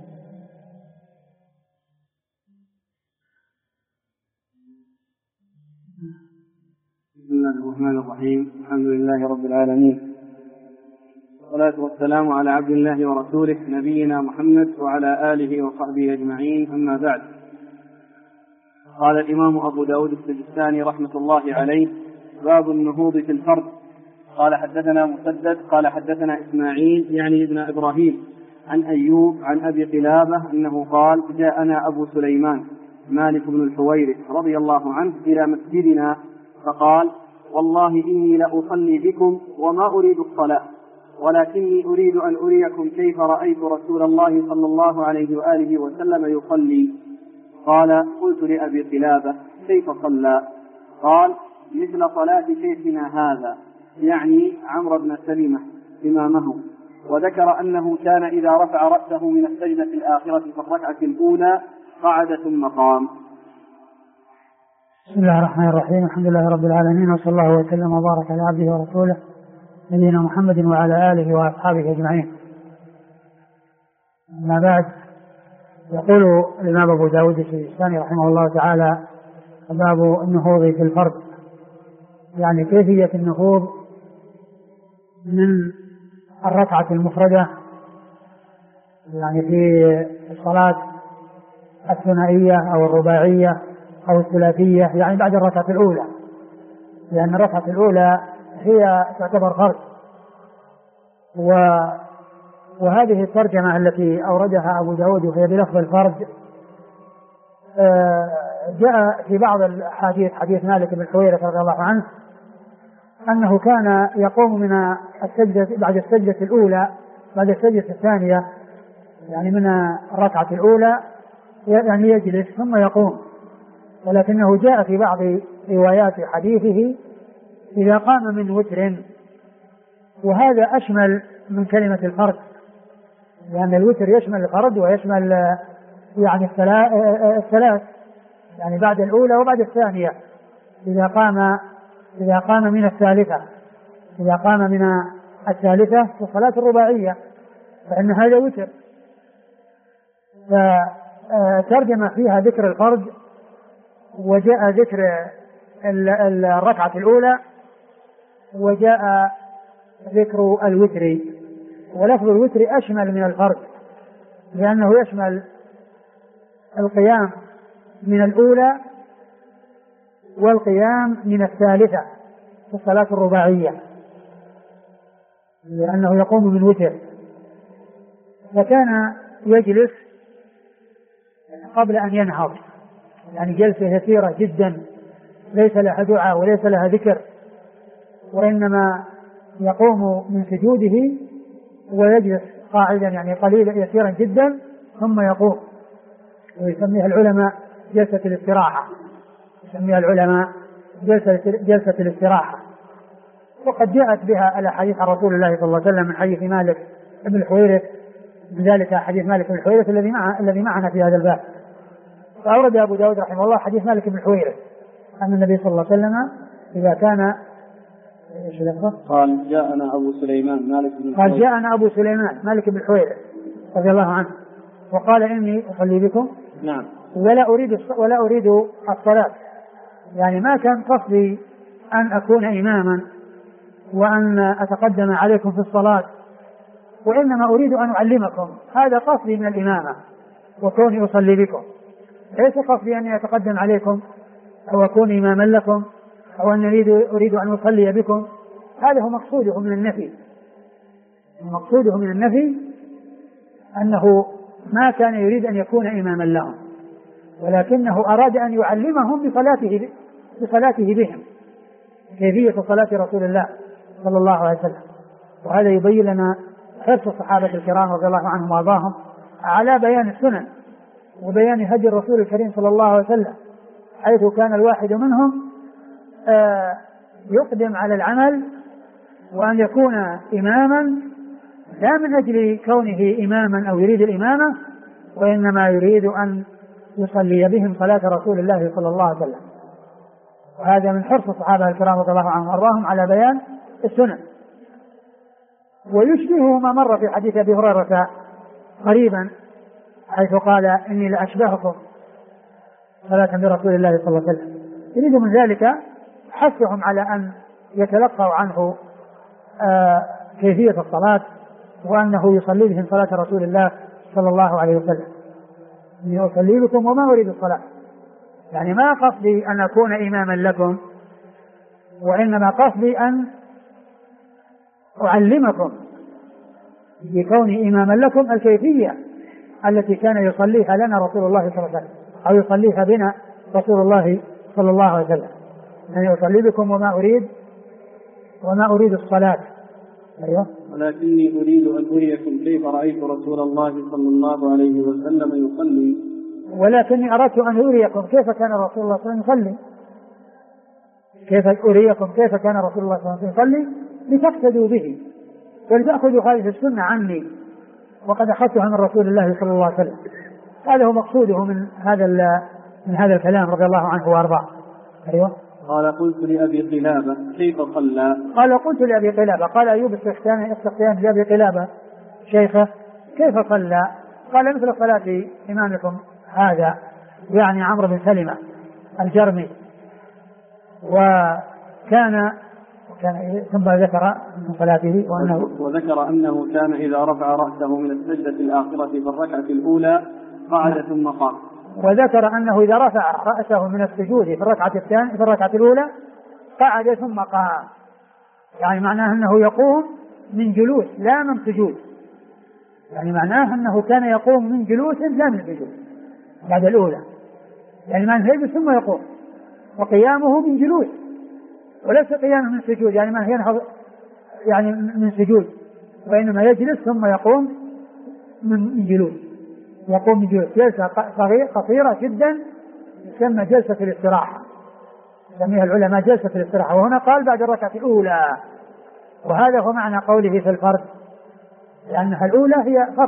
بسم الله الرحمن الرحيم. الحمد لله رب العالمين، والصلاة والسلام على عبد الله ورسوله نبينا محمد وعلى آله وصحبه أجمعين، أما بعد. قال الإمام أبو داود السجستاني رحمة الله عليه: باب النهوض في الفرد. قال حدثنا مسدد قال حدثنا إسماعيل يعني ابن إبراهيم عن أيوب عن أبي قلابة أنه قال: جاءنا أبو سليمان مالك بن الحويرث رضي الله عنه إلى مسجدنا فقال: والله إني لأصلي بكم وما أريد الصلاة، ولكني أريد أن أريكم كيف رأيت رسول الله صلى الله عليه وآله وسلم يصلي. قال: قلت لأبي قلابة: كيف صلى؟ قال: مثل صلاة شيخنا هذا، يعني عمرو بن سلمة إمامه. وذكر أنه كان إذا رفع رأسه من السجدة الآخرة في الركعة الأولى قعد ثم قام. بسم الله الرحمن الرحيم. الحمد لله رب العالمين، وصلى الله وسلم وبارك على عبده ورسوله نبينا محمد وعلى آله وأصحابه أجمعين. أما بعد، يقول الإمام أبو داود السجستاني رحمه الله تعالى: باب النهوض في الفرد، يعني كيفية النهوض من الركعة المفردة، يعني في الصلاة الثنائية أو الرباعية أو الثلاثية، يعني بعد الركعة الأولى، لأن الركعة الأولى هي تعتبر فرد. وهذه الترجمة التي أوردها أبو داود وهي بلفظ الفرد جاء في بعض الحديث، حديث مالك بن الحويرث رضي الله عنه، أنه كان يقوم من السجدة بعد السجدة الأولى، بعد السجدة الثانية، يعني من الركعة الأولى، يعني يجلس ثم يقوم. ولكنه جاء في بعض روايات حديثه إذا قام من وتر، وهذا أشمل من كلمة الفرد، لأن الوتر يشمل الفرد ويشمل يعني الثلاث، يعني بعد الأولى وبعد الثانية. إذا قام من الثالثة، إذا قام من الثالثة في الصلاة الرباعية فإن هذا وتر. فترجم فيها ذكر الفرد، وجاء ذكر الركعة الأولى، وجاء ذكر الوتر. ولفظ الوتر أشمل من الفرد، لأنه يشمل القيام من الأولى والقيام من الثالثة في الصلاة الرباعية، لأنه يقوم من وتر. وكان يجلس قبل أن ينهض، يعني جلسة يسيرة جدا ليس لها دعاء وليس لها ذكر، وإنما يقوم من سجوده ويجلس قاعدا، يعني قليلا يسيرا جدا ثم يقوم. ويسميها العلماء جلسة الاستراحة، يسميها العلماء جلسة الاستراحة. وقد جاءت بها الأحاديث عن رسول الله صلى الله عليه وسلم من حديث مالك بن الحويرث، بذلك حديث مالك بن الحويرث الذي معنا في هذا الباب. فأورد أبو داود رحمه الله حديث مالك بن الحويرث أن النبي صلى الله عليه وسلم إذا كان قال: جاءنا أبو سليمان مالك بن الحويرث، قال: جاءنا أبو سليمان مالك بن الحويرث رضي الله عنه، وقال إني أصلي بكم نعم. ولا أريد الصلاة، يعني ما كان قصدي أن أكون إماما وأن أتقدم عليكم في الصلاة، وإنما أريد أن أعلمكم، هذا قصدي من الإمامة وكوني أصلي بكم، ليس قصدي أني أتقدم عليكم أو أكون إماما لكم أو أن أريد أن أصلي بكم. هذا هو مقصوده من النفي. مقصوده من النفي أنه ما كان يريد أن يكون إماما لهم، ولكنه أراد أن يعلمهم بصلاته بهم كيفية صلاة رسول الله صلى الله عليه وسلم. وهذا يبين لنا حرص الصحابة الكرام رضي الله عنهم وارضاهم على بيان السنن وبيان هدي الرسول الكريم صلى الله عليه وسلم، حيث كان الواحد منهم يقدم على العمل وأن يكون إماما لا من أجل كونه إماما أو يريد الإمامة، وإنما يريد أن يصلي بهم صلاة رسول الله صلى الله عليه وسلم. وهذا من حرص الصحابة الكرام رضي الله عنهم وارضاهم على بيان السنن. ويشبه ما مر في حديث أبي هريرة قريبا، حيث قال إني لأشبهكم صلاة برسول الله صلى الله عليه وسلم. يريد من ذلك حثهم على أن يتلقوا عنه كيفية الصلاة، وأنه يصلي بهم صلاة رسول الله صلى الله عليه وسلم. إني أصلي بكم وما أريد الصلاة، يعني ما قصدي أن أكون إماما لكم، وإنما قصدي أن أعلمكم بكوني إماما لكم الكيفية التي كان يصليها لنا رسول الله صلى الله عليه وسلم، أو يصليها بنا رسول الله صلى الله عليه وسلم. يعني أصلي بكم وما أريد الصلاة. أيوة. ولكني أريد أن أريكم كيف رأيت رسول الله صلى الله عليه وسلم يصلي. ولكني أردت أن أريكم كيف كان رسول الله صلى الله عليه وسلم يصلي. كيف أريكم كيف كان رسول الله صلى الله عليه وسلم يصلي لتقتدوا به ولتأخذوا هذه السنة عني، وقد أخذتها من رسول الله صلى الله عليه وسلم. هذا هو مقصوده من هذا الكلام رضي الله عنه وأرضاه. أيوة. قال قلت لأبي قلابة كيف صلى؟ قال قلت لأبي قلابة، قال أيوب استخدام لأبي قلابة شيخه كيف صلى؟ قال مثل صلاة إمامكم هذا، يعني عمرو بن سلمة الجرمي. وكان ثم ذكر من صلاته وذكر أنه كان إذا رفع رأسه من السجدة الآخرة في الركعة الأولى قعد ثم قام. وذكر أنه إذا رفع رأسه من السجود في الركعة الأولى قعد ثم قام، يعني معناه أنه يقوم من جلوس لا من سجود، يعني معناه أنه كان يقوم من جلوس لا من سجود بعد الأولى، يعني ما يجلس ثم يقوم، وقيامه من جلوس وليس قيامه من سجود، يعني ما ينهض يعني من سجود، وإنما يجلس ثم يقوم من جلوس، يقوم من جلوس جلسة قصيرة جدا تسمى جلسة الاستراحة، يسميها العلماء جلسة الاستراحة. وهنا قال بعد الركعة الأولى، وهذا هو معنى قوله في الفرد، لأنها الأولى هي فرد،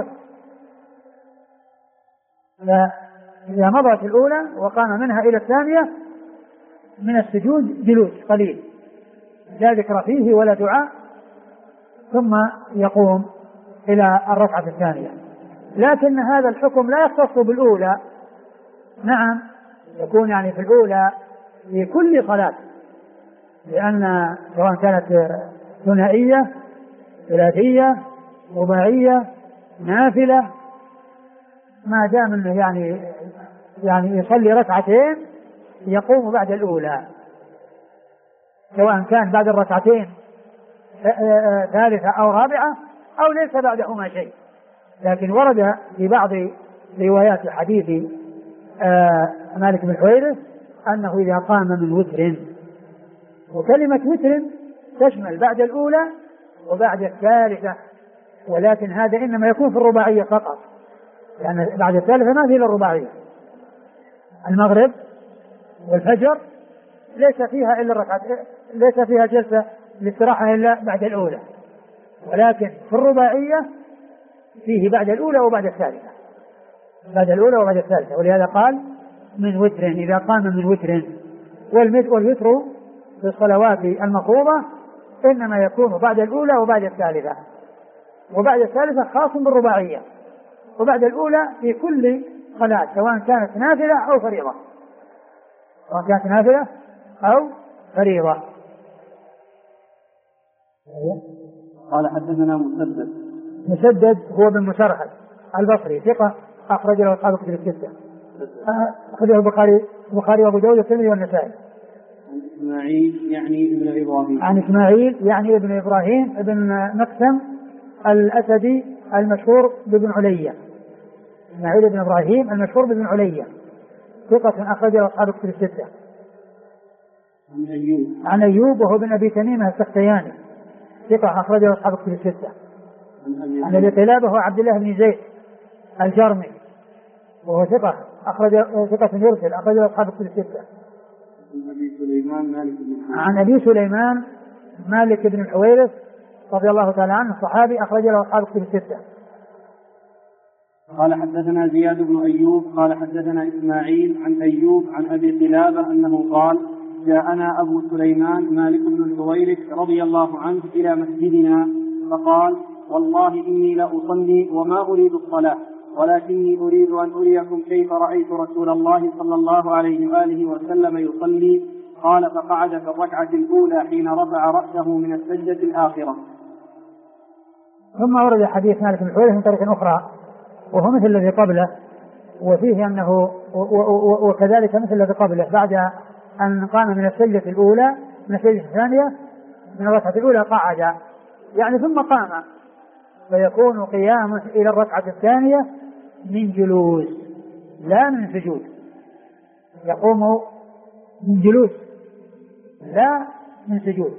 إذا مضت الأولى وقام منها إلى الثانية من السجود جلوس قليل لا ذكر فيه ولا دعاء، ثم يقوم إلى الركعة الثانية. لكن هذا الحكم لا يختص بالأولى، نعم يكون يعني في الأولى في كل صلاة، لأن سواء كانت ثنائية ثلاثية رباعية نافلة، ما دام انه يعني يصلي ركعتين يقوم بعد الأولى، سواء كان بعد الركعتين ثالثة أو رابعة أو ليس بعدهما شيء. لكن ورد في بعض روايات حديث مالك بن حويرث أنه إذا قام من وتر، وكلمة وتر تشمل بعد الأولى وبعد الثالثة، ولكن هذا إنما يكون في الرباعية فقط، لأن يعني بعد الثالثة ما في الرباعية. المغرب والفجر ليس فيها إلا الركعة، ليس فيها جلسة الاستراحة إلا بعد الأولى، ولكن في الرباعية فيه بعد الأولى وبعد الثالثة، بعد الأولى وبعد الثالثة. ولهذا قال من وتر، إذا قام من وتر. والوتر في الصلوات المفروضة إنما يكون بعد الأولى وبعد الثالثة، وبعد الثالثة خاص بالرباعية، وبعد الأولى في كل صلاة سواء كانت نافلة أو فريضة، سواء كانت نافلة أو فريضة. قال حدثنا مسدد هو بن مسرحد البصري ثقة أخرج له أصحاب الكتب الستة، أخرجه البخاري وأبو داود والترمذي والنسائي. إسماعيل يعني ابن إبراهيم. عن إسماعيل يعني ابن إبراهيم ابن مقسم الأسدي المشهور بابن علية. إسماعيل بن إبراهيم المشهور بابن علية ثقة أخرج له أصحاب الكتب الستة. عن أيوب وهو بن أبي تميمة السختياني ثقة أخرج له أصحاب الكتب الستة. عن أبي قلابة هو عبد الله بن زيد الجرمي وهو ثقة يرسل أخرج له أصحاب الكتب الستة. عن أبي سليمان مالك بن الحويرث رضي الله تعالى عنه الصحابي أخرج له أصحاب الكتب الستة. قال حدثنا زياد بن أيوب قال حدثنا إسماعيل عن أيوب عن أبي قلابة أنه قال جاءنا أبو سليمان مالك بن الحويرث رضي الله عنه إلى مسجدنا فقال والله إني لأصلي وما أريد الصلاة ولكني أريد أن أريكم كيف رأيت رسول الله صلى الله عليه وآله وسلم يصلي. قال فقعد في الركعة الأولى حين رفع رأسه من السجدة الآخرة. ثم ورد حديث مالك بن الحويرث من طريق أخرى وهو مثل الذي قبله وفيه أنه وكذلك مثل الذي قبله بعد أن قام من السجدة الأولى من السجدة الثانية من الركعة الأولى قعد يعني ثم قام فيكون قيامه إلى الركعة الثانية من جلوس لا من سجود، يقوم من جلوس لا من سجود.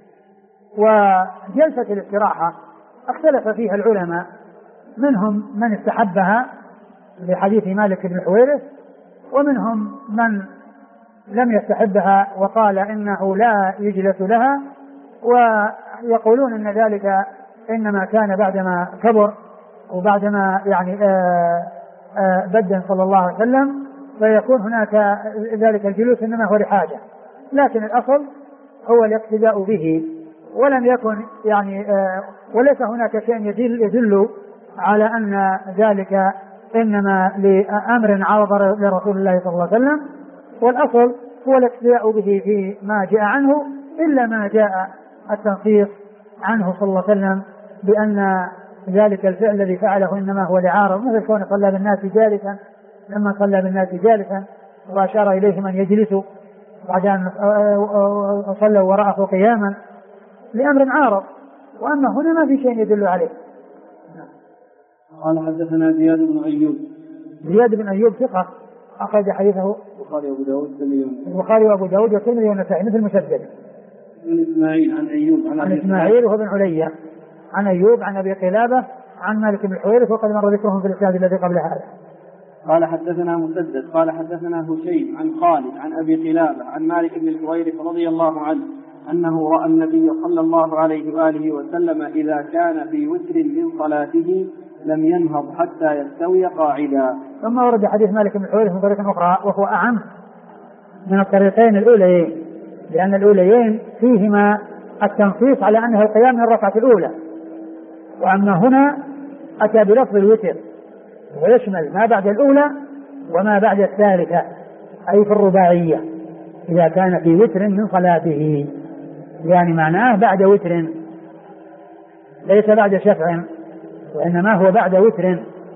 وجلسة الاستراحة اختلف فيها العلماء منهم من استحبها لحديث مالك بن الحويرث ومنهم من لم يستحبها وقال إنه لا يجلس لها ويقولون أن ذلك إنما كان بعدما كبر وبعدما يعني بدن صلى الله عليه وسلم فيكون هناك ذلك الجلوس إنما هو لحاجة، لكن الأصل هو الاقتداء به ولم يكن يعني وليس هناك شيء يدل على أن ذلك إنما لأمر عرض لرسول الله صلى الله عليه وسلم، والأصل هو الاقتداء به في ما جاء عنه إلا ما جاء التنصيص عنه صلى الله عليه وسلم بأن ذلك الفعل الذي فعله إنما هو لعارض مثل كونه صلى بالناس جالسا لما صلى بالناس جالسا وأشار إليهم أن يجلسوا بعد أن صلوا وراءه قياما لأمر عارض، وأما هنا ما في شيء يدل عليه. قال حدثنا زياد بن أيوب ثقة أخرج حديثه البخاري وأبو داود والترمذي والنسائي مثل مسدد. عن إسماعيل وهو بن علية عن أيوب عن أبي قلابة عن مالك بن الحويرث وقد مر ذكرهم في الإسناد الذي قبل هذا. قال حدثنا مسدد قال حدثنا هشيم عن خالد عن أبي قلابة عن مالك بن الحويرث رضي الله عنه أنه رأى النبي صلى الله عليه وآله وسلم إذا كان في وتر من صلاته لم ينهض حتى يستوي قاعدا. ثم ورد حديث مالك بن الحويرث من طريق أخرى وهو أعم من الطريقين الأوليين لأن الأوليين فيهما التنصيص على أنه القيام من الركعة الأولى، وأما هنا أتى بلفظ الوتر ويشمل ما بعد الأولى وما بعد الثالثة أي في الرباعية إذا كان في وتر من صلاته، يعني معناه بعد وتر ليس بعد شفع وإنما هو بعد وتر،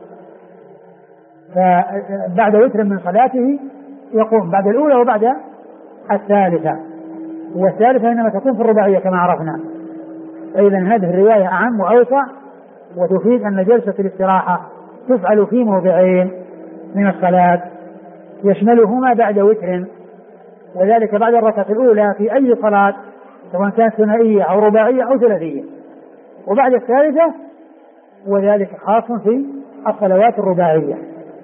فبعد وتر من صلاته يقوم بعد الأولى وبعد الثالثة، والثالثة إنما تكون في الرباعية كما عرفنا. فإذا هذه الرواية أعم وأوسع وتفيد أن جلسة الاستراحة تفعل في موضعين من الصلاة يشملهما بعد وتر، وذلك بعد الركعة الأولى في أي صلاة سواء كانت ثنائية أو رباعية أو ثلاثية، وبعد الثالثة وذلك خاص في الصلوات الرباعية.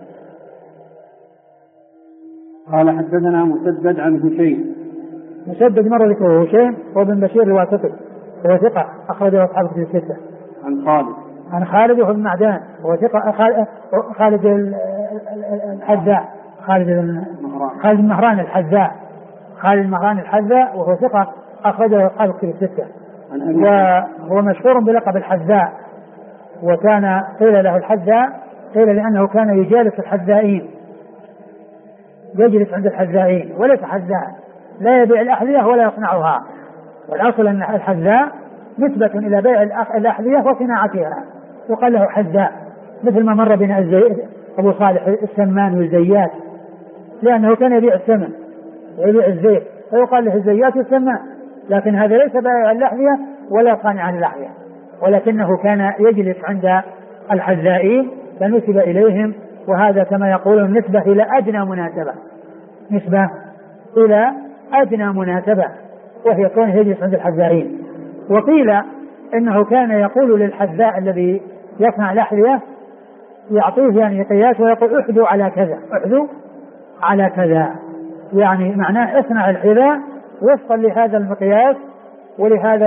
قال حدثنا مسدد عن هشيم. مسدد مر ذكره هشيم وابن بشير الواسطي هو ثقة أخرجه أصحاب الكتب الستة. عن خالد وهو بن معدان هو ثقة خالد الحذاء خالد المهران الحذاء وهو ثقة أخرجه أصحاب الكتب الستة، وهو مشهور بلقب الحذاء وكان قيل له الحذاء قيل لأنه كان يجالس الحذائين، يجلس عند الحذائين وليس حذاء، لا يبيع الأحذية ولا يصنعها، والأصل أن الحذاء نسبة إلى بيع الأحذية وصناعتها، وقال له حذاء، مثل ما مر بنا أبو صالح السمان والزيات، لأنه كان يبيع السمن ويبيع الزيت، فيقال له الزيات والسمان، لكن هذا ليس بيع الأحذية ولا صانع الأحذية، ولكنه كان يجلس عند الحذائين فنسب إليهم، وهذا كما يقولون نسبة إلى أدنى مناسبة، نسبة إلى أدنى مناسبة، وهي كونه يجلس عند الحذائين. وقيل إنه كان يقول للحذاء الذي يصنع الأحذية يعطيه يعني قياس ويقول احذوا على كذا، احذوا على كذا، يعني معناه اصنع الحذاء وفقا لهذا المقياس ولهذا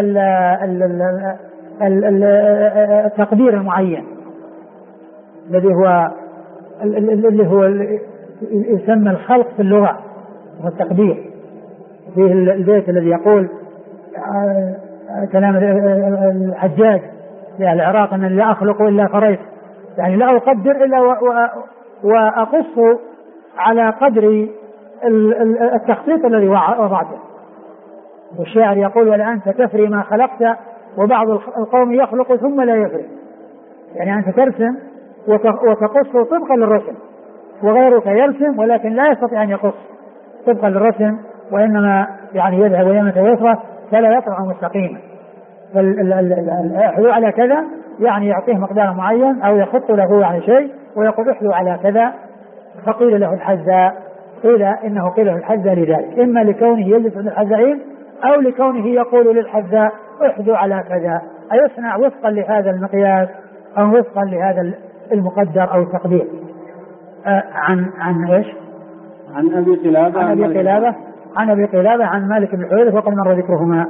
التقدير المعين الذي هو يسمى الخلق في اللغة والتقدير. فيه البيت الذي يقول كلام الحجاج في العراق أن لا أخلق إلا فريت، يعني لا أقدر إلا وأقص على قدر التخطيط الذي وضعته. والشاعر يقول ولا أنت تفري ما خلقت وبعض القوم يخلق ثم لا يفري، يعني أنت ترسم وتقص طبقا للرسم، وغيرك يرسم ولكن لا يستطيع أن يقص طبقا للرسم، وإنما يعني يذهب ويمة ويسرى فلا يطلع مستقيما. فالإحذو على كذا يعني يعطيه مقدار معين أو يخط له يعني شيء ويقول احذو على كذا، فقيل له الحذاء، قيل إنه قيل له الحذاء لذلك، إما لكونه يجلس عند الحذائين أو لكونه يقول للحذاء احذو على كذا، أي يصنع وفقا لهذا المقياس أو وفقا لهذا المقدر أو التقدير. عن إيش؟ عن أبي قلابة عن مالك بن الحويرث وقد مر ذكرهما.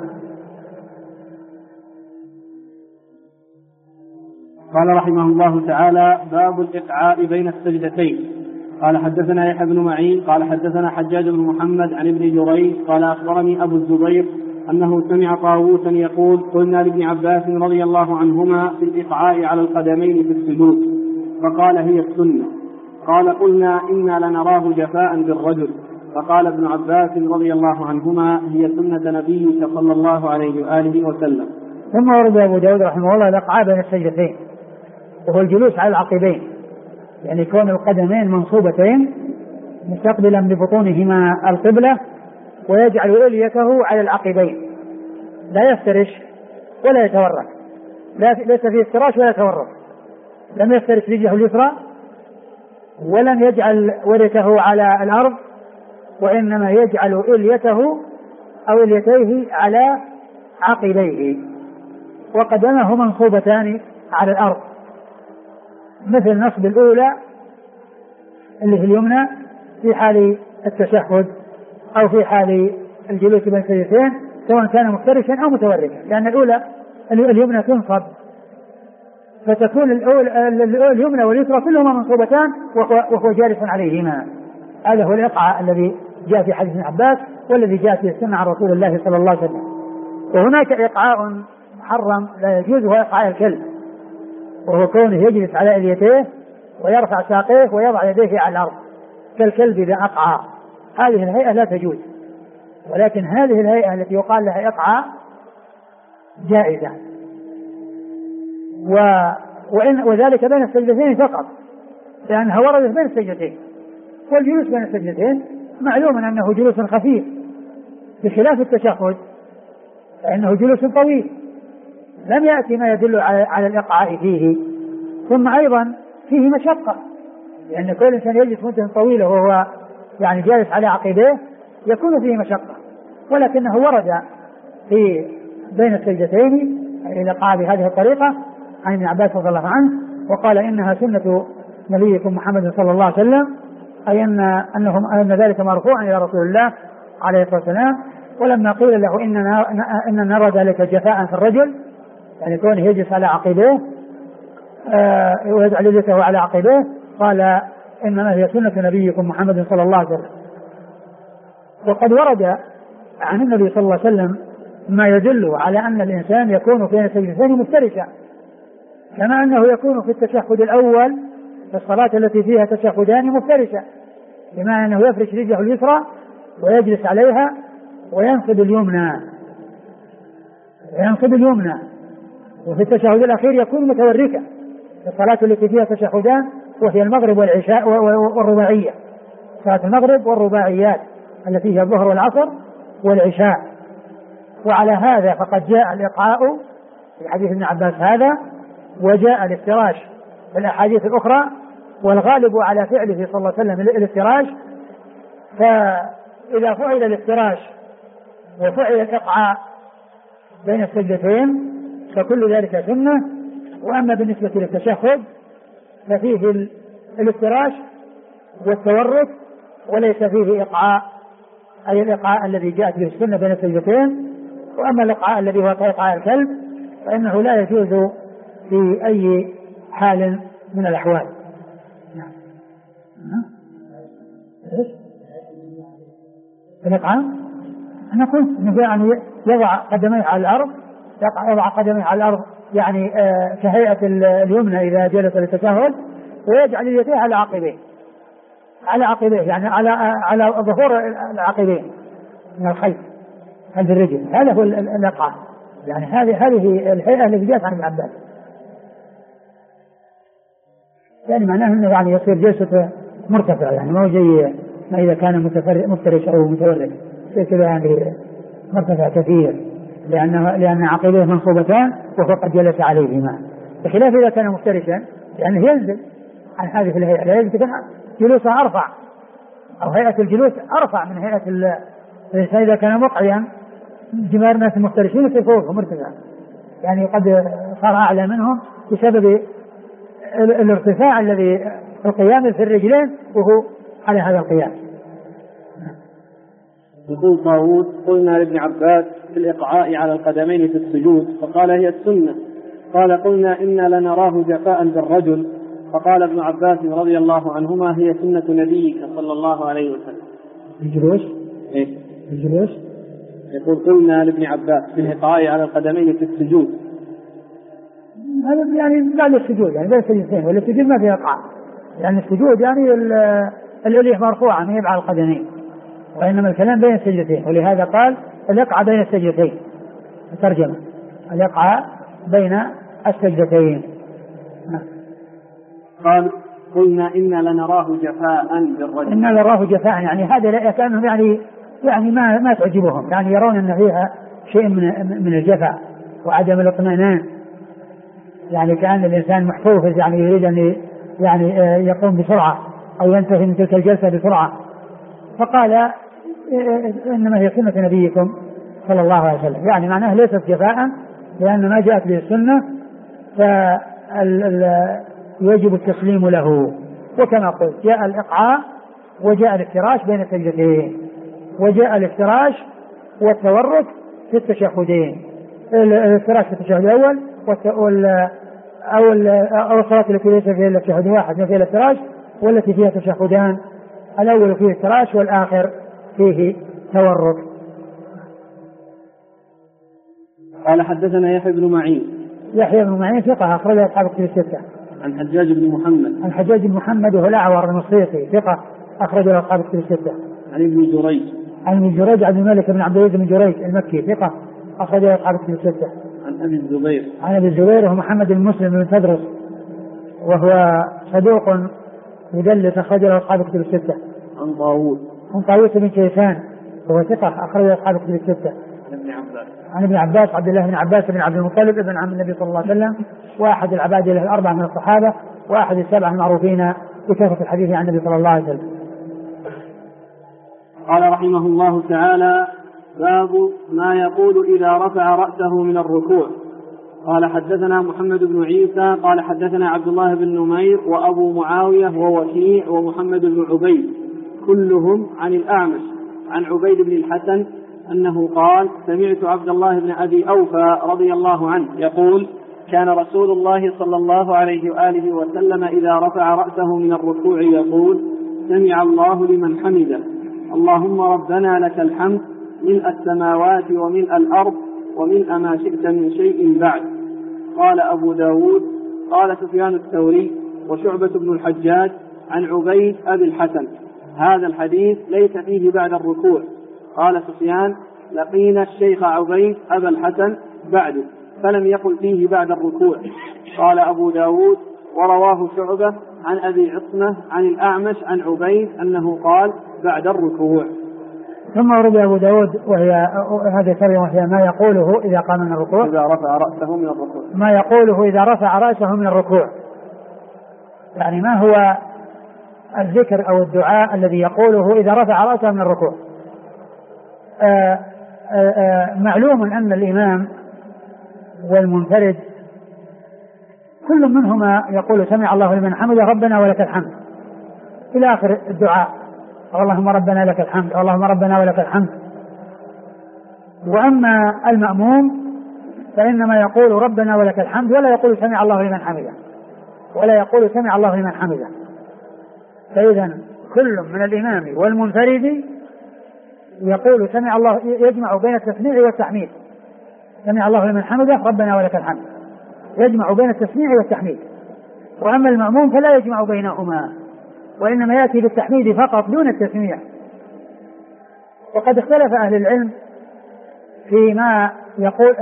قال رحمه الله تعالى باب الإقعاء بين السجدتين. قال حدثنا يحيى بن معين قال حدثنا حجاج بن محمد عن ابن جريج قال أخبرني أبو الزبير أنه سمع طاووسا يقول قلنا لابن عباس رضي الله عنهما في الإقعاء على القدمين في السجود، فقال هي السنة. قال قلنا إنا لنراه جفاء بالرجل، فقال ابن عباس رضي الله عنهما هي سنة نبيك صلى الله عليه وآله وسلم. ثم ورد أبو داود رحمه الله الإقعاء بين السجدتين، وهو الجلوس على العقبين، يعني كون القدمين منصوبتين مستقبلا ببطونهما القبلة، ويجعل إليته على العقبين، لا يفترش ولا يتورك، ليس فيه افتراش ولا تورك، لم يفترش رجله اليسرى ولم يجعل وركه على الأرض، وإنما يجعل إليته أو إليتيه على عقبيه، وقدمه منصوبتان على الأرض، مثل نصب الأولى اللي في اليمنى في حال التشهد أو في حال الجلوس بين السجدتين سواء كان مفترشا أو متوركا، لأن الأولى اليمنى تنصب فتكون اليمنى واليسرى كلهما منصوبتان وهو جالس عليهما. هذا هو الإقعاء الذي جاء في حديث ابن عباس والذي جاء في السنة عن رسول الله صلى الله عليه وسلم. وهناك إقعاء محرم لا يجوز، هو إقعاء الكلب، وهو كونه يجلس على إليتيه ويرفع ساقيه ويضع يديه على الأرض كالكلب إذا أقعى، هذه الهيئة لا تجوز، ولكن هذه الهيئة التي يقال لها إقعاء جائزة، وذلك بين السجدتين فقط، لأنها وردت بين السجدتين، والجلوس بين السجدتين معلوم أنه جلوس خفيف بخلاف التشهد فإنه جلوس طويل، لم يأتي ما يدل على الإقعاء فيه. ثم أيضا فيه مشقة، لأن كل إنسان يجلس مدة طويلة وهو يعني جالس على عقبيه يكون فيه مشقة، ولكنه ورد في بين السجدتين الإقعاء بهذه الطريقة عن ابن عباس رضي الله عنه، وقال إنها سنة نبيكم محمد صلى الله عليه وسلم، أي أن ذلك مرفوعا إلى رسول الله عليه الصلاة والسلام. ولما قيل له إننا نرى ذلك جفاء في الرجل، يعني كونه يجلس على عقبيه ويجعل يده على عقبيه، قال إنما هي سنة نبيكم محمد صلى الله عليه وسلم. وقد ورد عن النبي صلى الله عليه وسلم ما يدل على أن الإنسان يكون في السجدتين مفترشا، كما أنه يكون في التشهد الأول الصلاة التي فيها تشهدان مفترشة، بمعنى أنه يفرش رجله اليسرى ويجلس عليها وينصب اليمنى، وفي التشهد الأخير يكون متوركا. الصلاة التي فيها تشهدان وهي المغرب والعشاء والرباعية، صلاة المغرب والرباعيات التي هي الظهر والعصر والعشاء. وعلى هذا فقد جاء الإقعاء في حديث ابن عباس هذا، وجاء الافتراش في الأحاديث الأخرى، والغالب على فعله صلى الله عليه وسلم الافتراش. فإذا فعل الافتراش وفعل الإقعاء بين السجدتين فكل ذلك سنة. وأما بالنسبة للتشهد ففيه الافتراش والتورك وليس فيه إقعاء، أي الإقعاء الذي جاءت به السنة بين السجدتين. وأما الإقعاء الذي هو إقعاء الكلب فإنه لا يجوز في أي حال من الأحوال. الإقعاء أنا قلت أنه يعني يضع قدميه على الأرض، يضع قدميه على الأرض يعني كهيئة اليمنى إذا جلس للتشهد، ويجعل يديه على عقبيه يعني على ظهور العقبين من الخلف خلف الرجل. هذا هو الإقعاء، يعني هذه الهيئة التي جاءت عن ابن عباس، يعني معناه أنه يعني يصير جلسة مرتفع، يعني ما هو زي ما إذا كان مفترش أو متورك، كذا يعني مرتفع كثير، لأن عقبيه منصوبتان وهو قد جلس عليهما، بخلاف إذا كان مفترشا لأنه ينزل عن هذه الهيئة، لا يجب تكون جلوسها أرفع، أو هيئة الجلوس أرفع من هيئة الإنسان إذا كان مقعيا. جماهير الناس المفترشين في فوق مرتفع، يعني قد صار أعلى منهم بسبب الارتفاع الذي القيام في الرجلين وهو على هذا القيام. يقول طاووس: قلنا لابن عباس في الإقعاء على القدمين في السجود فقال هي السنة. قال: قلنا إنا لنراه جفاء بالرجل. فقال ابن عباس رضي الله عنهما: هي سنة نبيك صلى الله عليه وسلم. الجلوس؟ إيه؟ الجلوس؟ يقول: قلنا لابن عباس في الإقعاء على القدمين في السجود. هذا يعني بعد السجود، يعني بين السجدتين، ولا السجود ما فيه إقعاء، يعني السجود يعني اليدين مرفوعة ما هي على القدمين، وإنما الكلام بين السجدتين، ولهذا قال الإقعاء بين السجدتين. الترجمة: الإقعاء بين السجدتين. قال: قلنا إنا لنراه جفاء بالرجل. إنا لنراه جفاء، يعني هذا كأنهم يعني ما تعجبهم، يعني يرون أن فيها شيء من الجفاء وعدم الاطمئنان، يعني كأن الإنسان محفوظ، يعني يريد أن يعني يقوم بسرعة أو ينتهي من تلك الجلسة بسرعة. فقال: إنما هي سنة نبيكم صلى الله عليه وسلم، يعني معناه ليست جفاء، لأن ما جاءت به السنة فيجب التسليم له. وكما قلت جاء الإقعاء وجاء الافتراش بين السجدتين، وجاء الافتراش والتورك في التشهدين، الافتراش في التشهد الأول أو الصلاة التي ليس فيها إلا تشهد واحد ما فيها الافتراش، والتي فيها تشهدان، الأول فيه افتراش والآخر فيه تورك. قال: حدثنا يحيى بن معين ثقة أخرجه أصحاب الكتب الستة. عن حجاج بن محمد وهو الأعور المصيصي ثقة أخرجه أصحاب الكتب الستة. عن ابن جريج عبد الملك بن عبد العزيز بن جريج المكي ثقة أخرجه أصحاب الكتب الستة. عن أبي الزبير وهو محمد بن مسلم بن تدرس وهو صدوق يدلس أخرجه أصحاب الكتب الستة. عن طاووس بن كيسان وهو ثقة أخرجه أصحاب الكتب الستة. عن ابن عباس عبد الله بن عباس بن عبد المطلب ابن عم النبي صلى الله عليه وسلم، واحد العباد له الأربعة من الصحابة، واحد السبعة المعروفين بكثرة الحديث عن النبي صلى الله عليه وسلم. قال رحمه الله تعالى: باب ما يقول إذا رفع رأسه من الركوع. قال: حدثنا محمد بن عيسى قال: حدثنا عبد الله بن نمير وأبو معاوية ووكيع ومحمد بن عبيد كلهم عن الأعمش عن عبيد بن الحسن أنه قال: سمعت عبد الله بن أبي أوفى رضي الله عنه يقول: كان رسول الله صلى الله عليه وآله وسلم إذا رفع رأسه من الركوع يقول: سمع الله لمن حمده، اللهم ربنا لك الحمد ملء السماوات وملء الأرض وملء ما شئت من شيء بعد. قال أبو داود: قال سفيان الثوري: وشعبة بن الحجاج عن عبيد أبي الحسن. هذا الحديث ليس فيه بعد الركوع. قال سفيان: لقينا الشيخ عبيد أبا الحسن بعده، فلم يقل فيه بعد الركوع. قال أبو داود: ورواه شعبة عن أبي عصمة عن الأعمش عن عبيد أنه قال بعد الركوع. ثم ورد أبو داود وهي هذه الترجمة وهي ما يقوله إذا قام من الركوع، إذا رفع رأسه من الركوع، ما يقوله إذا رفع رأسه من الركوع، يعني ما هو الذكر أو الدعاء الذي يقوله إذا رفع رأسه من الركوع. معلوم أن الإمام والمنفرد كل منهما يقول سمع الله لمن حمده ربنا ولك الحمد إلى آخر الدعاء، اللهم ربنا لك الحمد، اللهم ربنا ولك الحمد. وأما المأموم فإنما يقول ربنا ولك الحمد ولا يقول سمع الله لمن حمده، ولا يقول سمع الله لمن حمده. فإذا كل من الإمام والمنفرد يقول سمع الله، يجمع بين التسميع والتحميد، سمع الله لمن حمده ربنا ولك الحمد، يجمع بين التسميع والتحميد. وأما المأموم فلا يجمع بينهما، وإنما يأتي بالتحميد فقط دون التسميع. وقد اختلف أهل العلم فيما يقول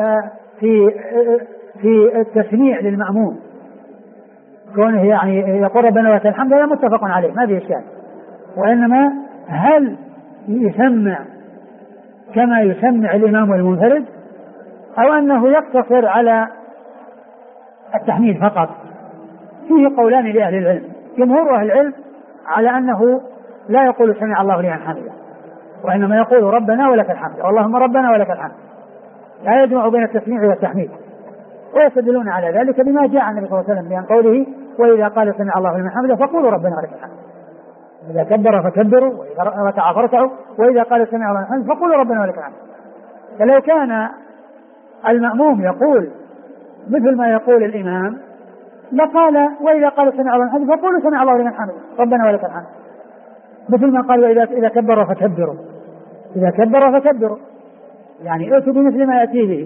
في التسميع للمأموم، كونه يعني يقول ربنا ولك الحمد هذا متفق عليه ما في إشكال، وإنما هل يسمع كما يسمع الإمام والمنفرد أو أنه يقتصر على التحميد فقط؟ فيه قولان لأهل العلم. جمهور أهل العلم على أنه لا يقول سمع الله لمن حمده، وإنما يقول ربنا ولك الحمد، اللهم ربنا ولك الحمد، لا يجمع بين التسميع والتحميد. ويستدلون على ذلك بما جاء عن النبي صلى الله عليه وسلم بأن قوله وإذا قال سمع الله لمن حمده فقولوا ربنا ولك الحمد، إذا كبر فكبروا وإذا ركع فاركعوا وإذا قال سمع الله لمن حمده فقولوا ربنا ولك الحمد. فلو كان المأموم يقول مثل ما يقول الإمام لقال وإذا قال سمع الله لمن حمده فقولوا سمع الله لمن حمده ربنا ولك الحمد، مثل ما قال وإذا كبر فكبروا، إذا كبر فكبروا، يعني ائتوا بمثل ما يأتي به.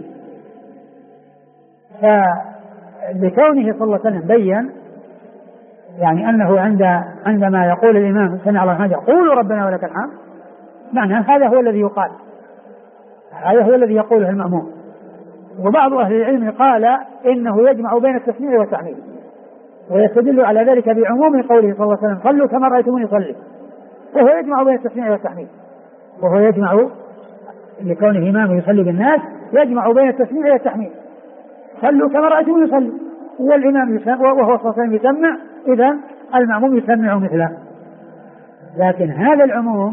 فلكونه صلى الله عليه وسلم بين يعني أنه عندما يقول الإمام سمع الله لمن حمده قولوا ربنا ولك الحمد، معناه هذا هو الذي يقال، هذا هو الذي يقوله المأموم. وبعض أهل العلم قال إنه يجمع بين التسميع والتحميد، ويستدل على ذلك بعموم قوله صلى الله عليه وسلم صلوا كما رأيتموني أصلي، وهو يجمع بين التسميع والتحميد، وهو يجمع لكونه إمام يصلي بالناس يجمع بين التسميع والتحميد، صلوا كما رأيتموني أصلي، والإمام يسمع وهو صلى الله عليه وسلم يسمع، إذا المأموم يسمع مثله. لكن هذا العموم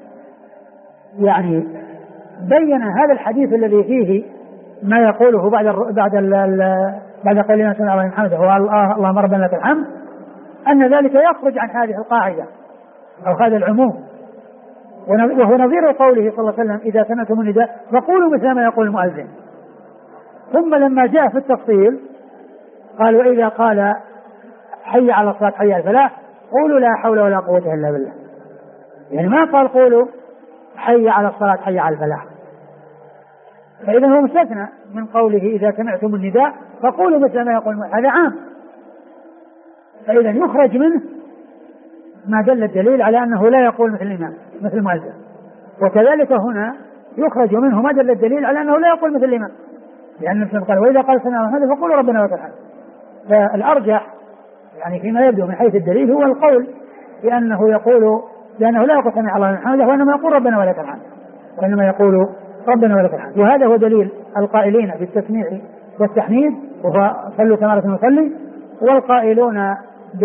يعني بين هذا الحديث الذي فيه ما يقوله بعد قول سمع الله لمن حمده هو اللهم ربنا لك الحمد، أن ذلك يخرج عن هذه القاعدة أو هذا العموم، وهو نظير قوله صلى الله عليه وسلم إذا سمعتم النداء فقولوا مثل ما يقول المؤذن. ثم لما جاء في التفصيل قال وإذا قال حي على الصلاة حي على الفلاح قولوا لا حول ولا قوة إلا بالله، يعني ما قال قولوا حي على الصلاة حي على الفلاح. فإذا هو مستثنى من قوله إذا سمعتم النداء فقولوا مثل ما يقول، هذا عام. فإذا يخرج منه ما دل الدليل على أنه لا يقول مثل الإمام مثل المؤذن، وكذلك هنا يخرج منه ما دل الدليل على أنه لا يقول مثل الإمام، لأن النبي قال وإذا قال سمع الله لمن فقولوا ربنا ولك الحمد. فالأرجح يعني فيما يبدو من حيث الدليل هو القول بأنه يقول لأنه لا يقول سمع الله لمن حمده وإنما يقول ربنا ولك الحمد، وإنما يقول ربنا ولك الحمد. وهذا هو دليل القائلين بالتسميع والتحميد وهو صلوا كما رأيتم نصلي، والقائلون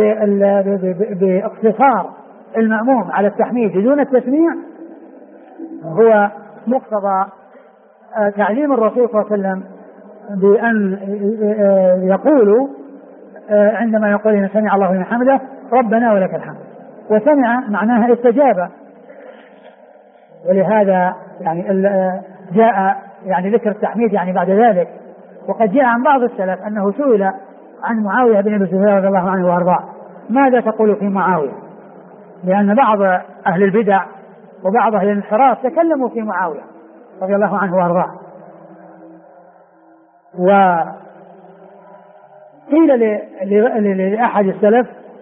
باقتصار المأموم على التحميد دون التسميع هو مقتضى تعليم الرسول صلى الله عليه وسلم بأن يقولوا عندما يقول إن سمع الله لمن حمده ربنا ولك الحمد، وسمع معناها استجاب. ولهذا يعني جاء يعني ذكر التحميد يعني بعد ذلك. وقد جاء عن بعض السلف أنه سئل عن معاوية بن أبي سفيان رضي الله عنه وأرضاه ماذا تقول في معاوية، لأن بعض أهل البدع وبعض أهل الانحراف تكلموا في معاوية رضي الله عنه وأرضاه. وقيل لأحد السلف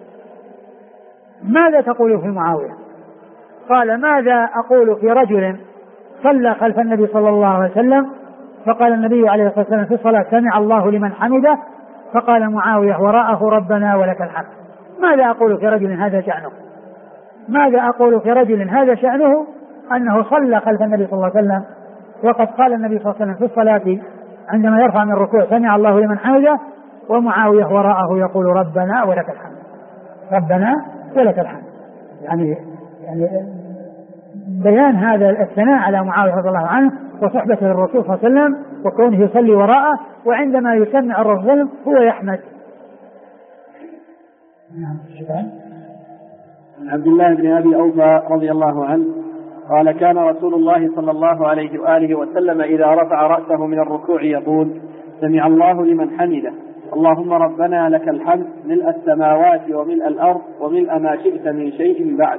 ماذا تقول في معاوية؟ قال ماذا أقول في رجل صلى خلف النبي صلى الله عليه وسلم فقال النبي عليه الصلاة والسلام في الصلاة سمع الله لمن حمده، فقال معاوية وراءه ربنا ولك الحمد. ماذا أقول في رجل هذا شأنه؟ ماذا أقول في رجل هذا شأنه أنه صلى خلف النبي صلى الله عليه وسلم وقد قال النبي صلى الله عليه وسلم في الصلاة عندما يرفع من الركوع سمع الله لمن حمده، ومعاوية وراءه يقول ربنا ولك الحمد، ربنا ولك الحمد. يعني بيان هذا الثناء على معاوية رضي الله عنه وصحبته للرسول صلى الله عليه وسلم وكونه يصلي وراءه، وعندما يسمع الرسول هو يحمد. عن عبد الله بن أبي أوفى رضي الله عنه قال كان رسول الله صلى الله عليه وآله وسلم إذا رفع رأسه من الركوع يقول سمع الله لمن حمده اللهم ربنا لك الحمد ملء السماوات وملء الأرض وملء ما شئت من شيء بعد.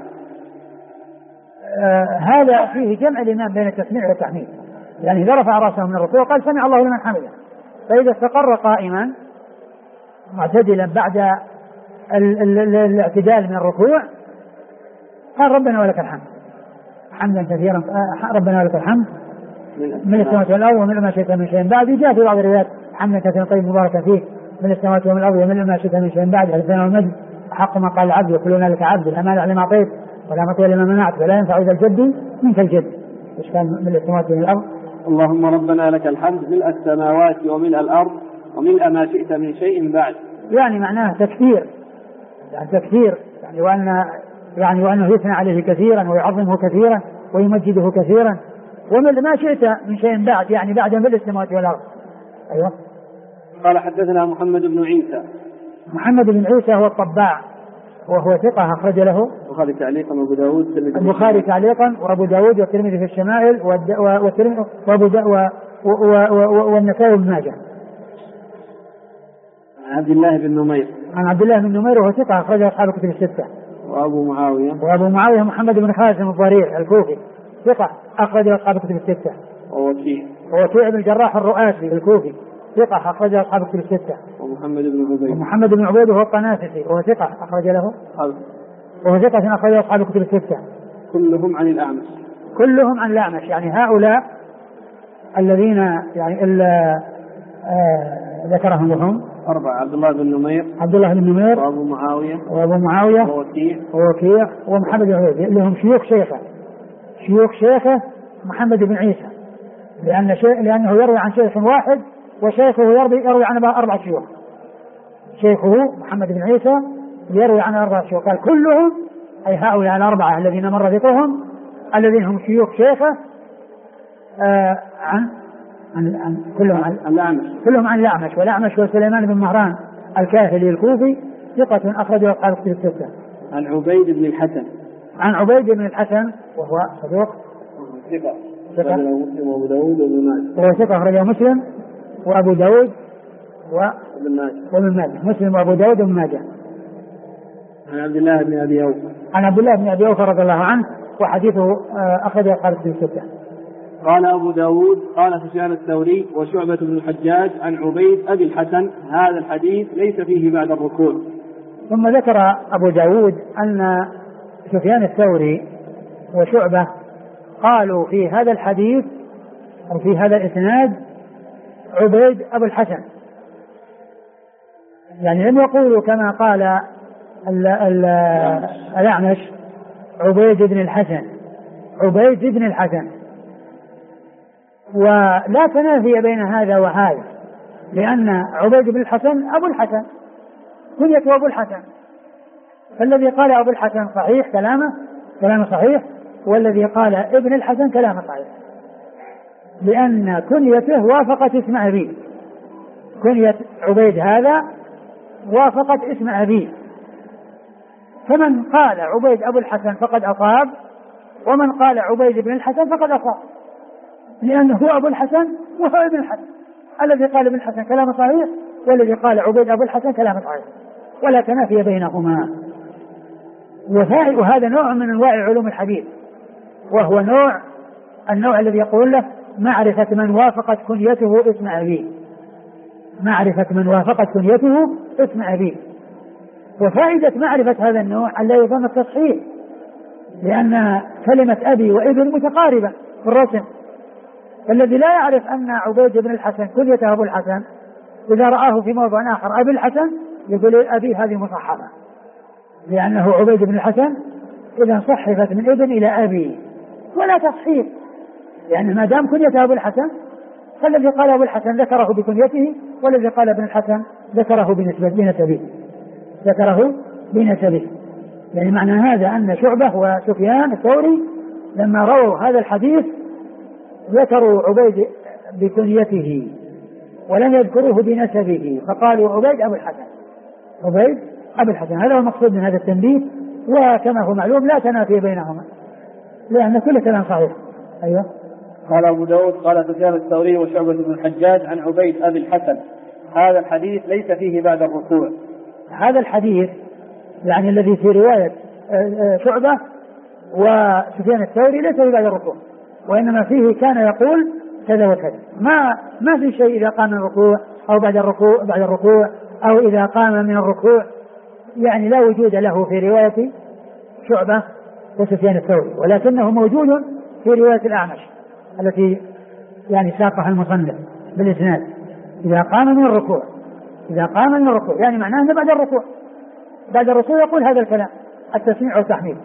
هذا فيه جمع الإمام بين التسميع والتحميد. يعني إذا رفع رأسه من الركوع قال سمع الله لمن حمده، فإذا استقر قائما معتدلا بعد الاعتدال من الركوع قال ربنا ولك الحمد حمدا كثيرا، ربنا ولك الحمد من السماوات والأرض ومن ما شئت من شيء بعد. جاء في بعض الروايات حمدا كثيرا طيب مباركا فيه من السماوات ومن الأرض ومن ما شئت من شيء بعد. الثناء والمجد حق ما قال العبد وكلنا لك عبد، الأمانة على ما أعطيت ولا مطيع لما منعت ولا ينفع ذا الجد منك الجد. ايش كان من السماوات ومن الأرض؟ اللهم ربنا لك الحمد ملء السماوات وملء الأرض وملء ما شئت من شيء بعد. يعني معناه تكثير، يعني تكثير، وأنه يثنى عليه كثيرا ويعظمه كثيرا ويمجده كثيرا. وملء ما شئت من شيء بعد، يعني بعد ملء السماوات والأرض. أيوة. قال حدثنا محمد بن عيسى. محمد بن عيسى هو الطباع وهو ثقة أخرج له البخاري تعليقا وأبو داود البخاري تعليقا وأبو داود والترمذي في الشمائل والنسائي وابن ماجه. عن عبد الله بن نمير. عن عبد الله بن نمير وهو ثقة أخرج أصحاب الكتب الستة. وأبو معاوية محمد بن خازم الضرير الكوفي ثقة أخرج أصحاب الكتب الستة. ووكيع بن الجراح الرؤاسي الكوفي ثقة أخرج أصحاب الكتب الستة. ومحمد بن عبيد وهو الطنافسي وهو ثقة أخرج له وهو ثقة أخرج أصحاب الكتب الستة. كلهم عن الأعمش. يعني هؤلاء الذين يعني ذكرهم هم أربعة: عبد الله بن نمير وأبو معاوية ووكيع ومحمد بن عبيد اللي هم شيوخ شيخه محمد بن عيسى، لأنه يروي عن شيخ واحد وشيخه يروي عن 4 شيوخ. شيخه محمد بن عيسى يروي عن 4 شيوخ. قال كلهم أي هؤلاء ال4 الذين مر ذكرهم الذين هم شيوخ شيخه كلهم عن الأعمش. والأعمش وسليمان بن مهران الكاهلي الكوفي ثقة أخرجه أصحاب الكتب الستة. عن عبيد بن الحسن وهو صدوق ثقة مسلم وأبو داود وابن ماجه. وهو ثقة أخرجه مسلم وأبو داود وابن ماجه. مسلم وأبو داود وابن ماجه. عن عبد الله بن أبي أوفى رضي الله عنه وحديثه أخرجه أصحاب الكتب الستة. قال أبو داود قال سفيان الثوري وشعبة بن الحجاج عن عبيد أبي الحسن هذا الحديث ليس فيه بعد الركوع. ثم ذكر أبو داود أن سفيان الثوري وشعبة قالوا في هذا الحديث أو في هذا الإسناد عبيد أبو الحسن، يعني لم يقولوا كما قال الأعمش عبيد بن الحسن. ولا تنافي بين هذا وهذا، لأن عبيد بن الحسن أبو الحسن كنيته أبو الحسن، فالذي قال أبو الحسن صحيح كلامه صحيح، والذي قال ابن الحسن كلامه صحيح، لأن كنيته وافقت اسم أبيه. كنية عبيد هذا وافقت اسم أبيه، فمن قال عبيد أبو الحسن فقد أصاب، ومن قال عبيد بن الحسن فقد أصاب، لأنه هو أبو الحسن وهو ابن الحسن. الذي قال ابن الحسن كلامه صحيح، والذي قال عبيد أبو الحسن كلامه صحيح، ولا تنافي بينهما. وهذا نوع من أنواع علوم الحديث، وهو النوع الذي يقول له معرفة من وافقت كنيته اسم أبيه. وفائدة معرفة هذا النوع أن لا يظن التصحيح، لأن كلمة أبي وابن متقاربة في الرسم، الذي لا يعرف أن عبيد بن الحسن كنيته أبو الحسن إذا رآه في موضع آخر أبي الحسن يقول أبي هذه مصحفة، لأنه عبيد بن الحسن إذا صحفت من ابن إلى أبي ولا تصحيح، لأن ما دام كنيته أبو الحسن فالذي قال أبو الحسن ذكره بكنيته، والذي قال ابن الحسن ذكره بنسبه. يعني معنى هذا أن شعبة وسفيان الثوري لما رووا هذا الحديث ذكروا عبيد بكنيته ولم يذكروه بنسبه، فقالوا عبيد أبو الحسن. هذا هو المقصود من هذا التنبيه، وكما هو معلوم لا تنافي بينهما لأن كل كلام صحيح. أيوة. قال أبو داود قال سفيان الثوري وشعبة بن الحجاج عن عبيد أبي الحسن هذا الحديث ليس فيه بعد الركوع. هذا الحديث يعني الذي في رواية شعبة وسفيان الثوري ليس فيه بعد الركوع، وإنما فيه كان يقول كذا وكذا، ما في شيء إذا قام من الركوع أو بعد الركوع أو إذا قام من الركوع، يعني لا وجود له في رواية شعبة وسفيان الثوري، ولكنه موجود في رواية الأعمش التي يعني ساقها المصنف بالإسناد إذا قام من الركوع يعني معناه أنه بعد الركوع يقول هذا الكلام التسميع والتحميد.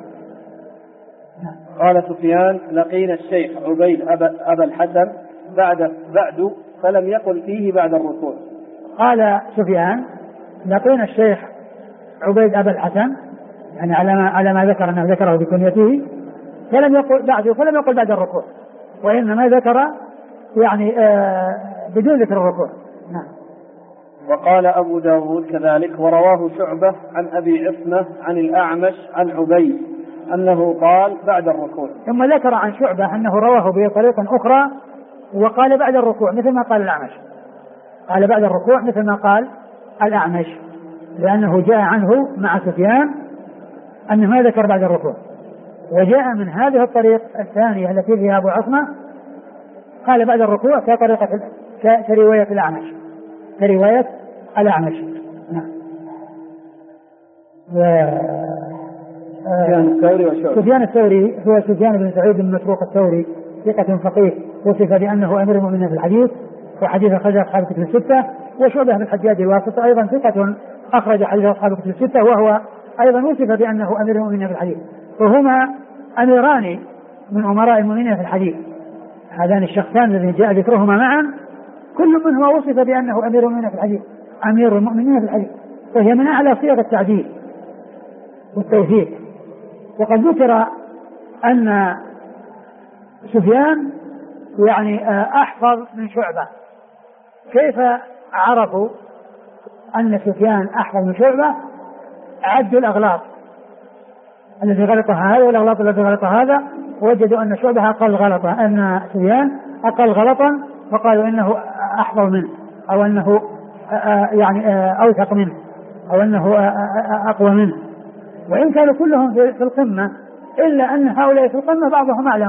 قال سفيان لقينا الشيخ عبيد أبا الحسن بعد فلم يقل فيه بعد الركوع. قال سفيان لقينا الشيخ عبيد أبا الحسن يعني على ما ذكر أنه ذكره بكنيته، فلم يقل بعد الركوع، وإنما ذكر يعني بدون ذكر الركوع. نعم. وقال أبو داود كذلك ورواه شعبة عن أبي عصمة عن الأعمش عن عبيد أنه قال بعد الركوع. ثم ذكر عن شعبة أنه رواه بطريقة أخرى وقال بعد الركوع مثل ما قال الأعمش، قال بعد الركوع مثل ما قال الأعمش، لأنه جاء عنه مع سفيان أنه ما ذكر بعد الركوع، وجاء من هذه الطريق الثانية التي فيها أبو عصمة قال بعد الركوع كرواية الأعمش. نعم. سفيان الثوري هو سفيان بن سعيد بن مسروق الثوري، ثقة فقيه وصف بأنه أمير المؤمنين في الحديث، وحديث أخرج أصحاب الكتب الستة. وشعبة بن الحجاج الواسطي أيضا ثقة أخرج حديث أصحاب الكتب الستة، وهو أيضا وصف بأنه أمير المؤمنين في الحديث، وهما أميران من أمراء المؤمنين في الحديث. هذان الشخصان الذين جاء ذكرهما معا كل منهما وصف بأنه أمير المؤمنين في الحديث، وهي من أعلى صيغ التعديل والتوثيق. وقد ذكر أن سفيان يعني أحفظ من شعبة. كيف عرفوا أن سفيان أحفظ من شعبة؟ عدوا الأغلاط الذي غلطها هذا والأغلاط الذي غلطها هذا، ووجدوا أن شعبة أقل غلطا، أن سفيان أقل غلطا، وقالوا إنه أحفظ منه أو أنه يعني أوثق منه أو أنه أقوى منه، وإن كانوا كلهم في القمة، إلا أن هؤلاء في القمة بعضهم أعلى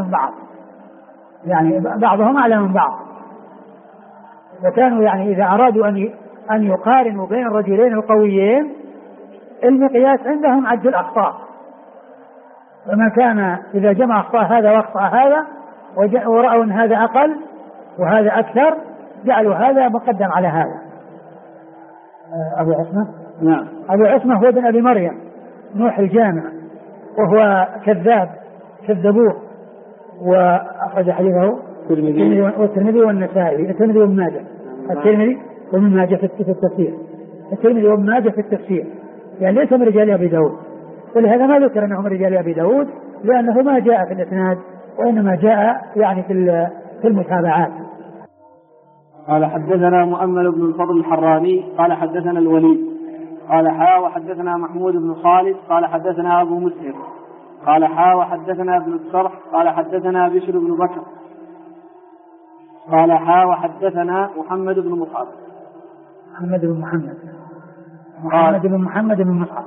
من بعض، وكانوا يعني إذا أرادوا أن يقارنوا بين الرجلين القويين المقياس عندهم عد الأخطاء، وما كان إذا جمع أخطاء هذا وأخطاء هذا ورأوا أن هذا أقل وهذا أكثر جعلوا هذا مقدم على هذا. أبو عصمة؟ نعم. أبو عصمة هو ابن أبي مريم نوح الجامع، وهو كذبوه، وأخرج حديثه الترمذي والنسائي، الترمذي وابن ماجه في التفسير، الترمذي وابن ماجه في التفسير، يعني ليس من رجال أبي داود، ولهذا ما ذكر أنه من رجال أبي داود، لأنه ما جاء في الإسناد وإنما جاء يعني في المتابعات. قال حدثنا مؤمل بن الفضل الحراني قال حدثنا الوليد قال وحدثنا محمود بن خالد قال حدثنا أبو مسهر قال وحدثنا ابن الصرح قال حدثنا بشر بن بكر قال وحدثنا محمد بن مصعب محمد بن مصعب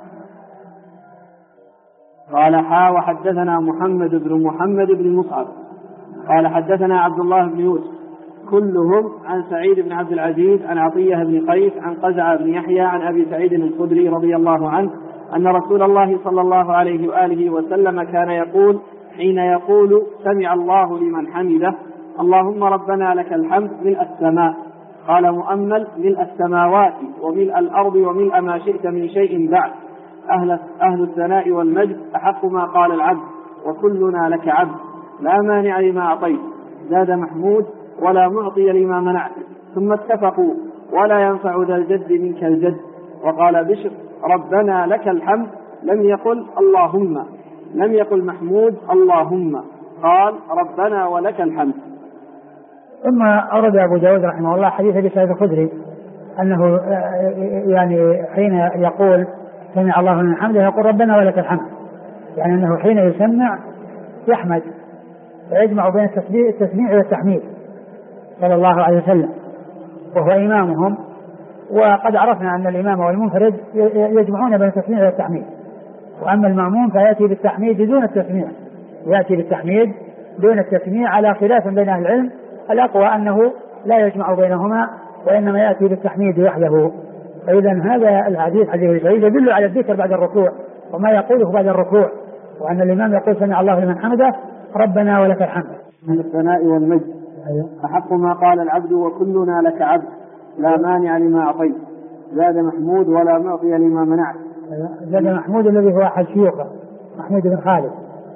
قال وحدثنا محمد بن مصعب قال حدثنا عبد الله بن يوسف كلهم عن سعيد بن عبد العزيز عن عطية بن قيس عن قزعة بن يحيى عن أبي سعيد الخدري رضي الله عنه أن رسول الله صلى الله عليه وآله وسلم كان يقول حين يقول سمع الله لمن حمده اللهم ربنا لك الحمد ملء السماء، قال مؤمل ملء السماوات وملء الأرض وملء ما شئت من شيء بعد، أهل الثناء والمجد أحق ما قال العبد وكلنا لك عبد لا مانع لما أعطيت، زاد محمود ولا معطي لما منعت، ثم اتفقوا ولا ينفع ذا الجد منك الجد. وقال بشر ربنا لك الحمد، لم يقل اللهم، لم يقل محمود اللهم، قال ربنا ولك الحمد. ثم أورد أبو داود رحمه الله حديث أبي سعيد الخدري أنه يعني حين يقول سمع الله لمن حمده يقول ربنا ولك الحمد، يعني أنه حين يسمع يحمد ويجمع بين التسميع والتحميد صلى الله عليه وسلم، وهو إمامهم. وقد عرفنا أن الإمام والمنفرد يجمعون بين التسميع والتحميد، وأما المأموم فيأتي بالتحميد دون التسميع، يأتي بالتحميد دون التسميع على خلاف بين أهل العلم، الأقوى أنه لا يجمع بينهما وإنما يأتي بالتحميد وحده. فإذا هذا الحديث حديث سعيد يدل على الذكر بعد الركوع وما يقوله بعد الركوع، وأن الإمام يقول سمع الله لمن حمده ربنا ولك الحمد. من الثناء والمجد أحق ما قال العبد وكلنا لك عبد لا مانع لما أعطيت، زاد محمود ولا معطي لما منعت. زاد محمود الذي هو أحد شيوخه محمود بن خالد،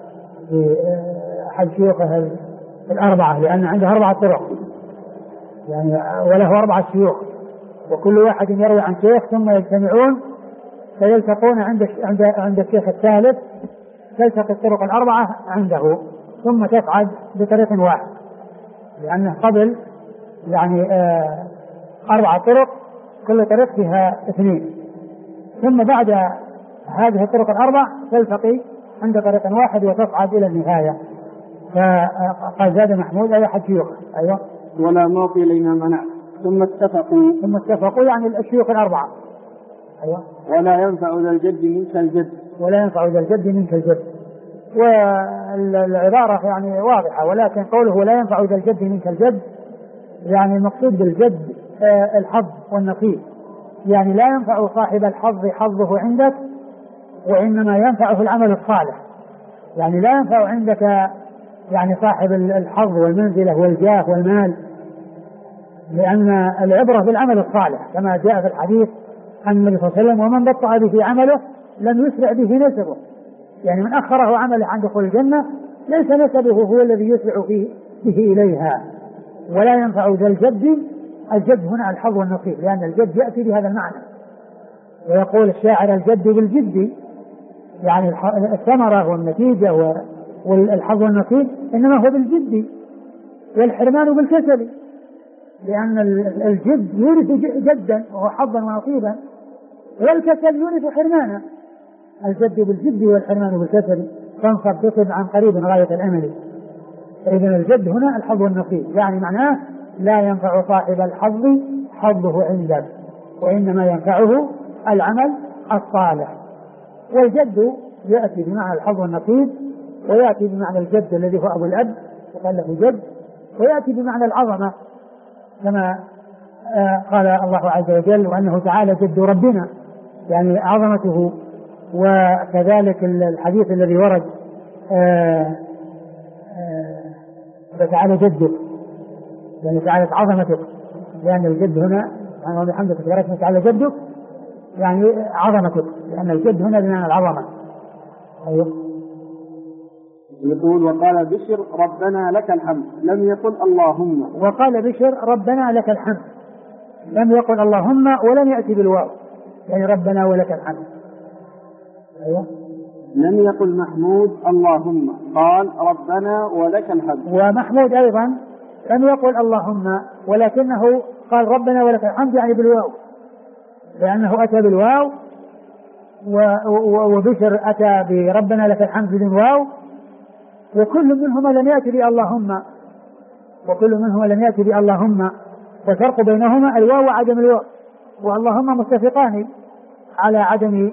أحد شيوخه الأربعة، لأن عنده 4 طرق يعني وله 4 شيوخ، وكل واحد يروي عن شيخ ثم يجتمعون فيلتقون عند الشيخ الثالث، تلتقي الطرق 4 عنده ثم تصعد بطريق واحد، لأنه قبل يعني 4 طرق كل طريق فيها 2، ثم بعد هذه الطرق 4 تلتقي عند طريق واحد وتصعد إلى النهاية. فقال زاد محمود أي أحد شيوخ. أيوة. ولا معطي لما منع، ثم اتفقوا يعني الشيوخ 4. أيوة. ولا ينفع ذا الجد منك الجد، ولا ينفع ذا الجد منك الجد. والعبارة يعني واضحة، ولكن قوله ولا ينفع ذا الجد منك الجد يعني المقصود بالجد الحظ والنصيب، يعني لا ينفع صاحب الحظ حظه عندك، وإنما ينفعه العمل الصالح. يعني لا ينفع عندك يعني صاحب الحظ والمنزلة والجاه والمال، لأن العبرة بالعمل الصالح كما جاء في الحديث عن النبي صلى الله عليه وسلم ومن بطأ به عمله لم يسرع به نسبه، يعني من أخره عمله عن دخول الجنة ليس نسبه هو الذي يسرع به إليها. ولا ينفع ذا الجد هنا الحظ والنصيب، لأن الجد يأتي بهذا المعنى، ويقول الشاعر الجد بالجد، يعني الثمرة والنتيجة والحظ والنصيب إنما هو بالجد، والحرمان بالكسل، لأن الجد يورث جدا وهو حظا ونصيبا، والكسل يورث حرمانا. الجد بالجد والحرمان بالكسل، فانصب تصب عن قريب غاية الأمل. إذن الجد هنا الحظ والنصيب، يعني معناه لا ينفع صاحب الحظ حظه عندك، وإنما ينفعه العمل الصالح. والجد يأتي بمعنى الحظ والنصيب، ويأتي بمعنى الجد الذي هو أبو الأب وقال له جد، ويأتي بمعنى العظمة كما قال الله عز وجل وأنه تعالى جد ربنا، يعني عظمته. وكذلك الحديث الذي ورد تعالى جدك، يعني تعالى عظمتك، لأن الجد هنا سبحانه وبحمده تبارك تعالى جدك يعني عظمتك، لأن الجد هنا بمعنى العظمة. أيوه. يقول وقال بشر ربنا لك الحمد، لم يقل اللهم. وقال بشر ربنا لك الحمد، لم يقل اللهم ولم يأتي بالواو، يعني ربنا ولك الحمد. أيوه. لم يقل محمود اللهم، قال ربنا ولك الحمد. ومحمود أيضا لم يقل اللهم، ولكنه قال ربنا ولك الحمد يعني بالواو، لأنه أتى بالواو، وبشر أتى بربنا لك الحمد بالواو، وكل منهما لم يأتي باللهم، والفرق بينهما الواو وعدم الواو، واللهم متفقان على عدم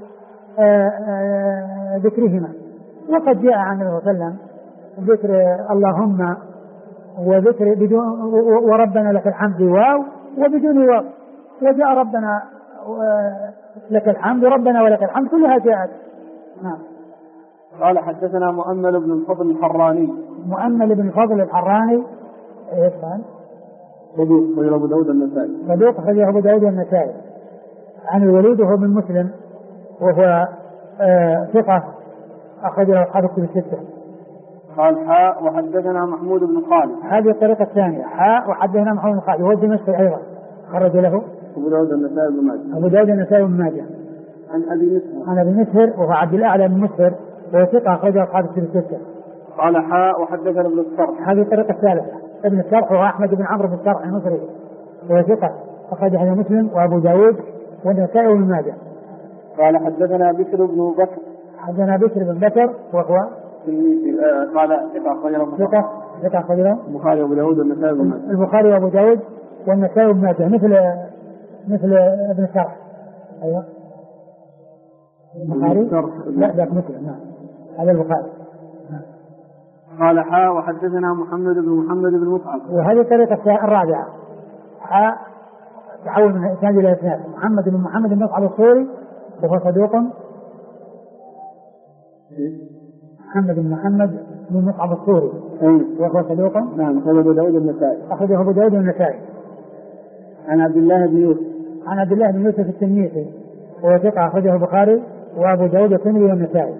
ذكرهما. وقد جاء عن النبي صلى الله عليه وسلم ذكر اللهم وذكر بدون وربنا لك الحمد واو وبدون واو، وجاء ربنا لك الحمد ربنا ولك الحمد كلها جاءت. نعم. قال حدثنا مؤمل بن الفضل الحراني. مؤمل بن الفضل الحراني ايش قال؟ صدوق خرج ابو داود النسائي. صدوق خرج ابو داود النسائي. عن الوليد وهو من مسلم وهو ثقة أخرج له أصحاب الكتب الستة. قال حاء وحدثنا محمود بن خالد. هذه الطريقة الثانية حاء وحدثنا محمود بن خالد وهو الدمشقي أيضا خرج له أبو داود النسائي بن ماجه. أبو داود النسائي بن ماجه. عن أبي مسهر. عن أبي مسهر وهو عبد الأعلى بن مسهر وهو ثقة أخرج له أصحاب الكتب الستة. قال حاء وحدثنا ابن الصرح. هذه الطريقة الثالثة. ابن الصرح وهو أحمد بن عمرو بن الصرح المصري وهو ثقة أخرج له مسلم وأبو داود والنسائي وابن ماجه. قال حدثنا بكر بن بكر. حدثنا بكر بن بكر وهو قال ثقة أخرج له البخاري وأبو داود والنسائي وابن ماجه. البخاري وأبو داود والنسائي وابن ماجه مثل ابن الصرح. أيوه البخاري لا ذاك مسلم. نعم هذا البخاري. قال حاء وحدثنا محمد بن مصعب. وهذه الطريقة الرابعة حاء تحول من إسناد إلى إسناد. محمد بن مصعب الصوري وهو صدوق. محمد بن مصعب الصوري وهو صدوق. نعم أخرجه أبو داود النسائي. أخرجه أبو داود النسائي. عن عبد الله بن يوسف التنيسي وهو ثقة أخرجه البخاري وأبو داود والترمذي والنسائي.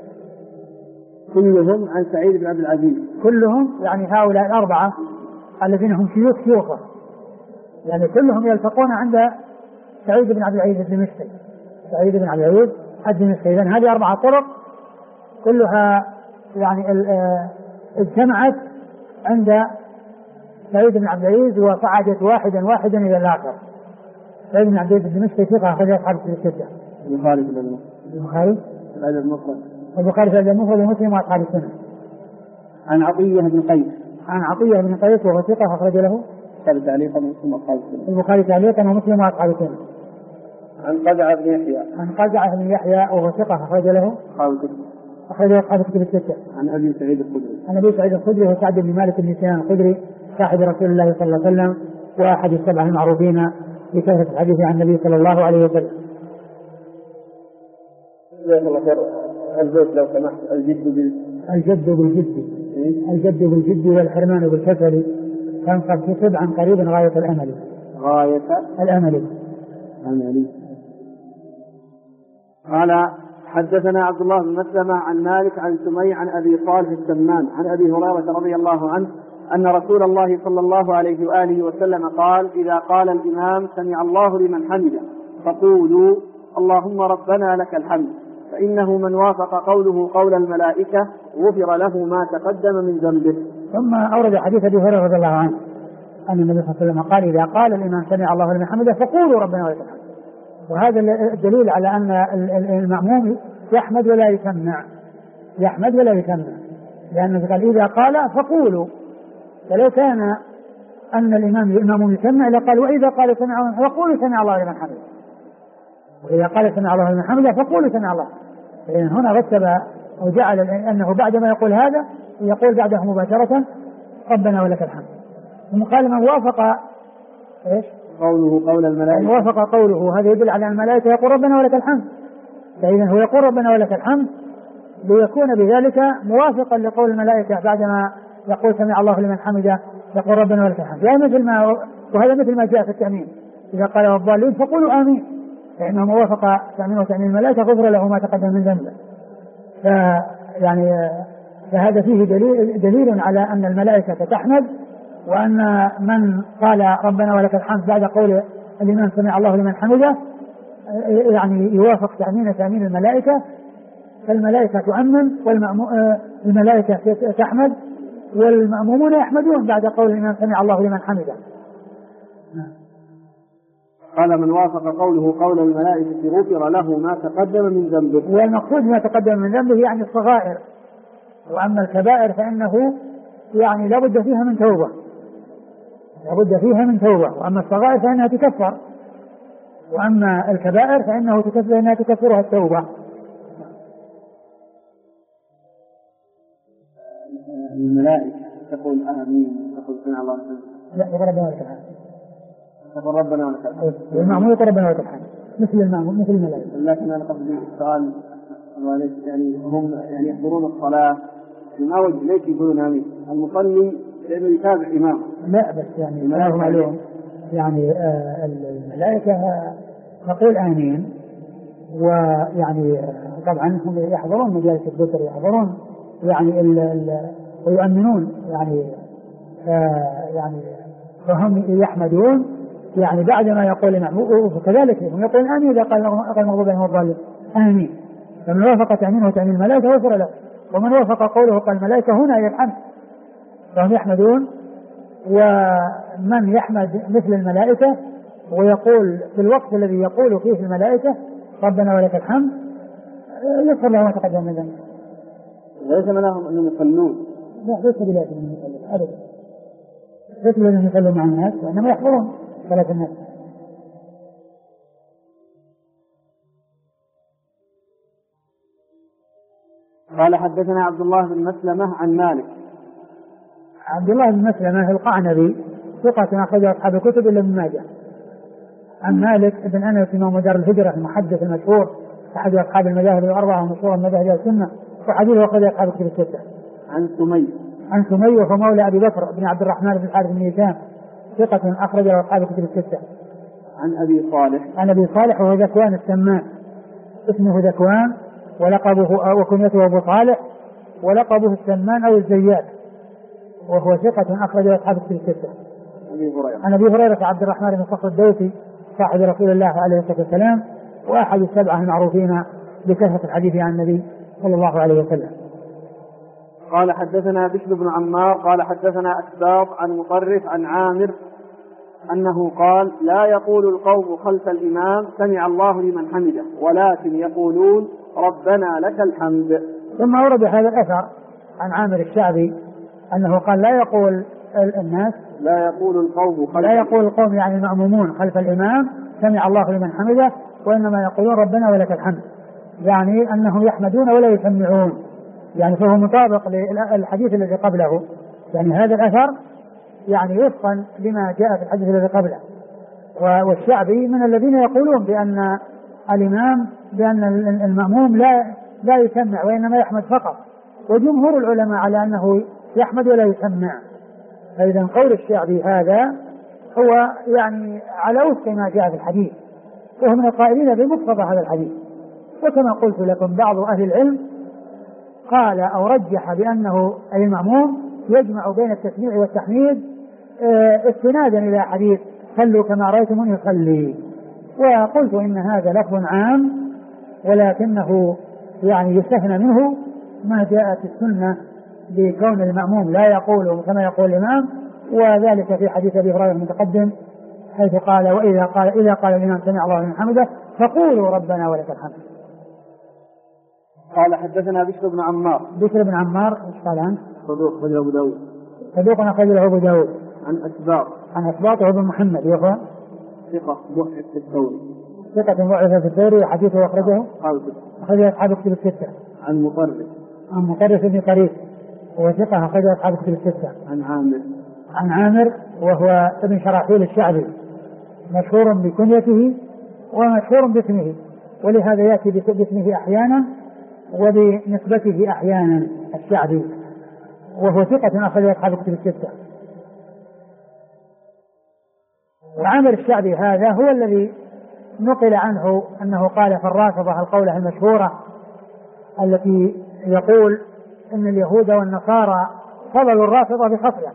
كلهم عن سعيد بن عبد العزيز. كلهم يعني هؤلاء الأربعة الذين هم شيوخه يعني كلهم يلتقون عند سعيد بن عبد العزيز الدمشقي. سعيد بن عبد العزيز الدمشقي. إذن هذه 4 طرق كلها يعني اجتمعت عند سعيد بن عبد العزيز وصعدت واحدا إلى الآخر. سعيد بن عبد العزيز الدمشقي ثقة أخرج أصحاب الكتب الستة. البخاري في الأدب المفرد ومسلم وأصحاب السنة. عن عطية بن قيس وهو ثقة أخرج له البخاري تعليقا ومسلم وأصحاب السنة. البخاري تعليقا ومسلم وأصحاب السنة. عن قزعة بن يحيى وهو ثقة أخرج له أصحاب الكتب الستة. عن أبي سعيد الخدري وهو سعد بن مالك بن سنان الخدري صاحب رسول الله صلى الله عليه وسلم وأحد السبع المعروفين بكثرة الحديث عن النبي صلى الله عليه وسلم. البيت لو سمحت. الجد بالجد والحرمان بالكسل فانقد كتب عن قريب غاية الأمل. قال حدثنا عبد الله بن مسلمة عن مالك عن سمي عن أبي صالح السمان عن أبي هريرة رضي الله عنه أن رسول الله صلى الله عليه وآله وسلم قال إذا قال الإمام سمع الله لمن حمده فقولوا اللهم ربنا لك الحمد فإنه من وافق قوله قول الملائكة غفر له ما تقدم من ذنبه. ثم أورد حديث أبي هريرة رضي الله عنه أن النبي صلى الله عليه وسلم قال إذا قال الإمام سمع الله لمن حمده فقولوا ربنا ولك الحمد. وهذا الدليل على أن المأموم يحمد ولا يسمع لأنه قال إذا قال فقولوا. فلو كان أن الإمام يسمع لقال وإذا قال سمع الله فقولوا سمع الله لمن حمده. وإذا قال سمع الله لمن حمده فقولوا سمع الله. لأن هنا رتب أو جعل أنه بعدما يقول هذا يقول بعده مباشرة ربنا ولك الحمد. ثم قال من وافق إيش؟ قوله قول الملائكة. وافق قوله هذا يدل على أن الملائكة يقول ربنا ولك الحمد. فإذا هو يقول ربنا ولك الحمد ليكون بذلك موافقا لقول الملائكة بعدما يقول سمع الله لمن حمده يقول ربنا ولك الحمد. يعني وهذا مثل ما جاء في التأمين إذا قال الضالين فقولوا آمين فإنه موافق تأمين وتأمين الملائكة غفر له ما تقدم من ذنبه. فهذا فيه دليل على أن الملائكة تحمد وأن من قال ربنا ولك الحمد بعد قول الإمام سمع الله لمن حمده يعني يوافق تأمين الملائكة. فالملائكة تؤمن والملائكة تحمد والمأمومون يحمدون بعد قول الإمام سمع الله لمن حمده. قال من وافق قوله قول الملائكة غفر له ما تقدم من ذنبه. والمقصود ما تقدم من ذنبه يعني الصغائر. وأما الكبائر فإنه يعني لا بد فيها من توبة وأما الصغائر فإنها تكفر وأما الكبائر فإنها تكفرها التوبة. الملائكة تقول آمين تقول سمع الله لمن لا يقول ربنا ولك الحمد. تقول ربنا ولك الحمد. المأموم يقول ربنا ولك الحمد مثل المأموم مثل الملائكة. لكن أنا قصدي السؤال يعني هم يعني يحضرون الصلاة ما وجه ليش يقولون آمين؟ المصلي لأنه يتابع إمامه. لا بس يعني ما عليهم يعني الملائكة تقول آمين ويعني طبعا هم يحضرون مجالس الذكر يحضرون يعني ويؤمنون يعني فهم يحمدون يعني بعد ما يقول المأموم وكذلك هم يقول آمين إذا قال المغضوب عليهم والضالين آمين. فمن وافق تأمينه تأمين الملائكة غفر له ومن وافق قوله قال الملائكة هنا يلحمد فهم يحمدون. ومن يحمد مثل الملائكة ويقول في الوقت الذي يقول فيه الملائكة ربنا ولك الحمد يغفر له ما تقدم من ذنبه. ليس لهم أنهم يصلون. لا ليس بلازم أنهم يصلون أبدا. ليس بلازم يصلون مع الناس وإنما يحضرون صلاة الناس. قال حدثنا عبد الله بن مسلمة عن مالك. عبد الله بن مسلمة القعنبي ثقة أخرجه أصحاب الكتب إلا ابن ماجه. عن مالك بن أنس إمام دار الهجرة المحدث المشهور أحد أصحاب المذاهب الأربعة ومشهور المذاهب السنة وحديثه أخرجه أصحاب الكتب الستة. عن سمي وهو مولى أبي بكر بن عبد الرحمن بن الحارث بن هشام ثقة أخرجه أصحاب الكتب الستة. عن أبي صالح وهو ذكوان السمان اسمه ذكوان ولقبه وكنيته أبو صالح ولقبه السمان أو الزيات وهو ثقة أخرجه أصحاب الكتب الستة. عن أبي هريرة عبد الرحمن بن صخر الدوسي صاحب رسول الله عليه الصلاة والسلام وأحد السبعة المعروفين بكثرة الحديث عن النبي صلى الله عليه وسلم. قال حدثنا بشر بن عمار قال حدثنا أسباط عن مطرف عن عامر أنه قال لا يقول القوم خلف الإمام سمع الله لمن حمده ولكن يقولون ربنا لك الحمد. ثم ورد هذا الأثر عن عامر الشعبي أنه قال لا يقول الناس لا يقول القوم يعني المأمومون خلف الإمام سمع الله لمن حمده وإنما يقولون ربنا ولك الحمد يعني أنهم يحمدون ولا يسمعون يعني فهو مطابق للحديث الذي قبله يعني هذا الأثر يعني وفقا لما جاء في الحديث الذي قبله. والشعبي من الذين يقولون بأن المأموم لا يسمع وإنما يحمد فقط وجمهور العلماء على أنه يحمد ولا يسمع. فإذا قول الشعبي هذا هو يعني على وفق ما جاء في الحديث وهو من القائلين بمقتضى هذا الحديث. وكما قلت لكم بعض أهل العلم قال أو رجح بأنه أي المأموم يجمع بين التسميع والتحميد استنادا إلى حديث صلوا كما رأيتموني يصلي. وقلت إن هذا لفظ عام ولكنه يعني يستثنى منه ما جاءت السنة بكون المأموم لا يقول كما يقول الإمام وذلك في حديث أبي هريرة المتقدم حيث قال إذا قال الإمام سمع الله لمن حمده فقولوا ربنا ولك الحمد. قال حدثنا بشر بن عمار ايش قال عنه؟ صدوق أخرجه أبو داود. عن أسباط وابن محمد وهو ثقة ضعف في الثوري في الثوري وحديثه أخرجه أصحاب الكتب الستة. عن مطرف بن قريب وهو ثقة أخرجه أصحاب الكتب الستة. عن عامر وهو ابن شراحيل الشعبي مشهور بكنيته ومشهور باسمه ولهذا يأتي باسمه أحيانا وبنسبته أحيانا الشعبي وهو ثقة أخرجه أصحاب الكتب الستة. وعامر الشعبي هذا هو الذي نقل عنه أنه قال في الرافضة القولة المشهورة التي يقول إن اليهود والنصارى فضلوا الرافضة بخصلة.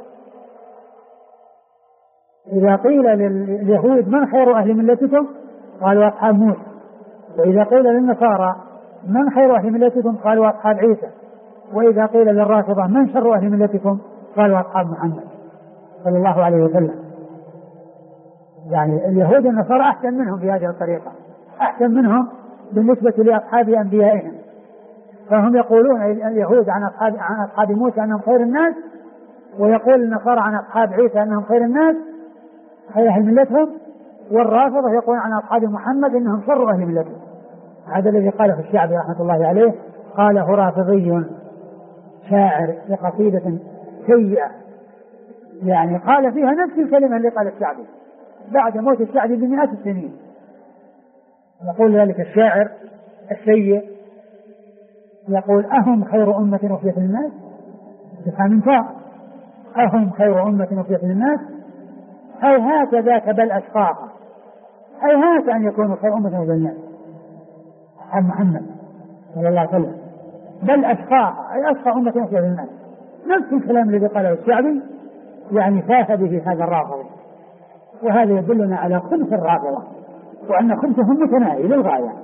إذا قيل لليهود من خير أهل ملتكم قالوا أصحاب موسى وإذا قيل للنصارى من خير أهل ملتكم قالوا أصحاب عيسى وإذا قيل للرافضة من شر أهل ملتكم قالوا أصحاب محمد صلى الله عليه وسلم. يعني اليهود والنصارى أحسن منهم في هذه الطريقة أحسن منهم بالنسبة لأصحاب أنبيائهم. فهم يقولون اليهود عن أصحاب موسى أنهم خير الناس ويقول النصارى عن أصحاب عيسى أنهم خير الناس خير أهل ملتهم والرافضة يقول عن أصحاب محمد أنهم شر أهل ملتهم. هذا الذي قاله الشعبي رحمة الله عليه قاله رافضي شاعر في قصيدة سيئة، يعني قال فيها نفس الكلمة اللي قال الشعبي بعد موت الشعبي ب100 سنين. يقول ذلك الشاعر السيء، يقول أهم خير أمة أخرجت للناس، سبحان الله، أهم خير أمة أخرجت للناس، هيهات ذاك بل أشقاها، هيهات أن يكونوا خير أمة أخرجت للناس محمد صلى الله عليه وسلم، بل أشقاها أي أشقى أمة أخرجت للناس. نفس الكلام الذي قاله الشعبي يعني فاه به هذا الرافضي، وهذا يدلنا على خبث الرافضة وأن خبثهم متناهي للغاية،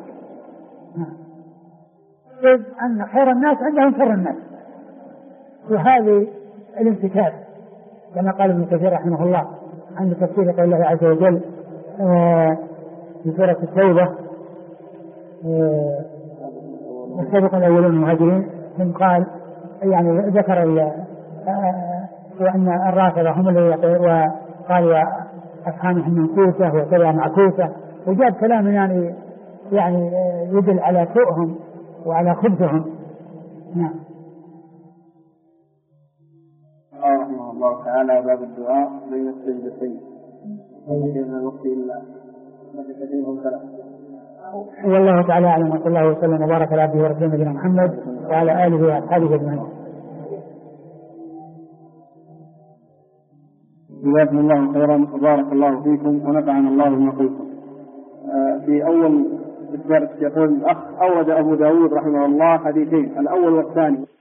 إذ أن خير الناس عندهم شر الناس. وهذه الانتكاس كما قال ابن كثير رحمه الله عند تفسير قول الله عز وجل في سورة التوبة والسابق الأولون المهاجرين، ثم قال يعني ذكر وأن الرافضة هم الذين وقال أفهامهم منكوسة وكذا معكوسة، وجاب كلام يعني يدل على سوءهم وعلى خبثهم. نعم. رحمه الله تعالى باب الدعاء بين السجدتين. من الوقت إلا والله تعالى أعلم، وصلى الله وسلم وبارك على عبده ورسوله نبينا محمد وعلى آله وأصحابه أجمعين. جزاكم الله خيرا وبارك الله فيكم ونفعنا الله بما قلتم. في أول الدرس يقول الأخ أورد أبو داود رحمه الله حديثين، الأول والثاني.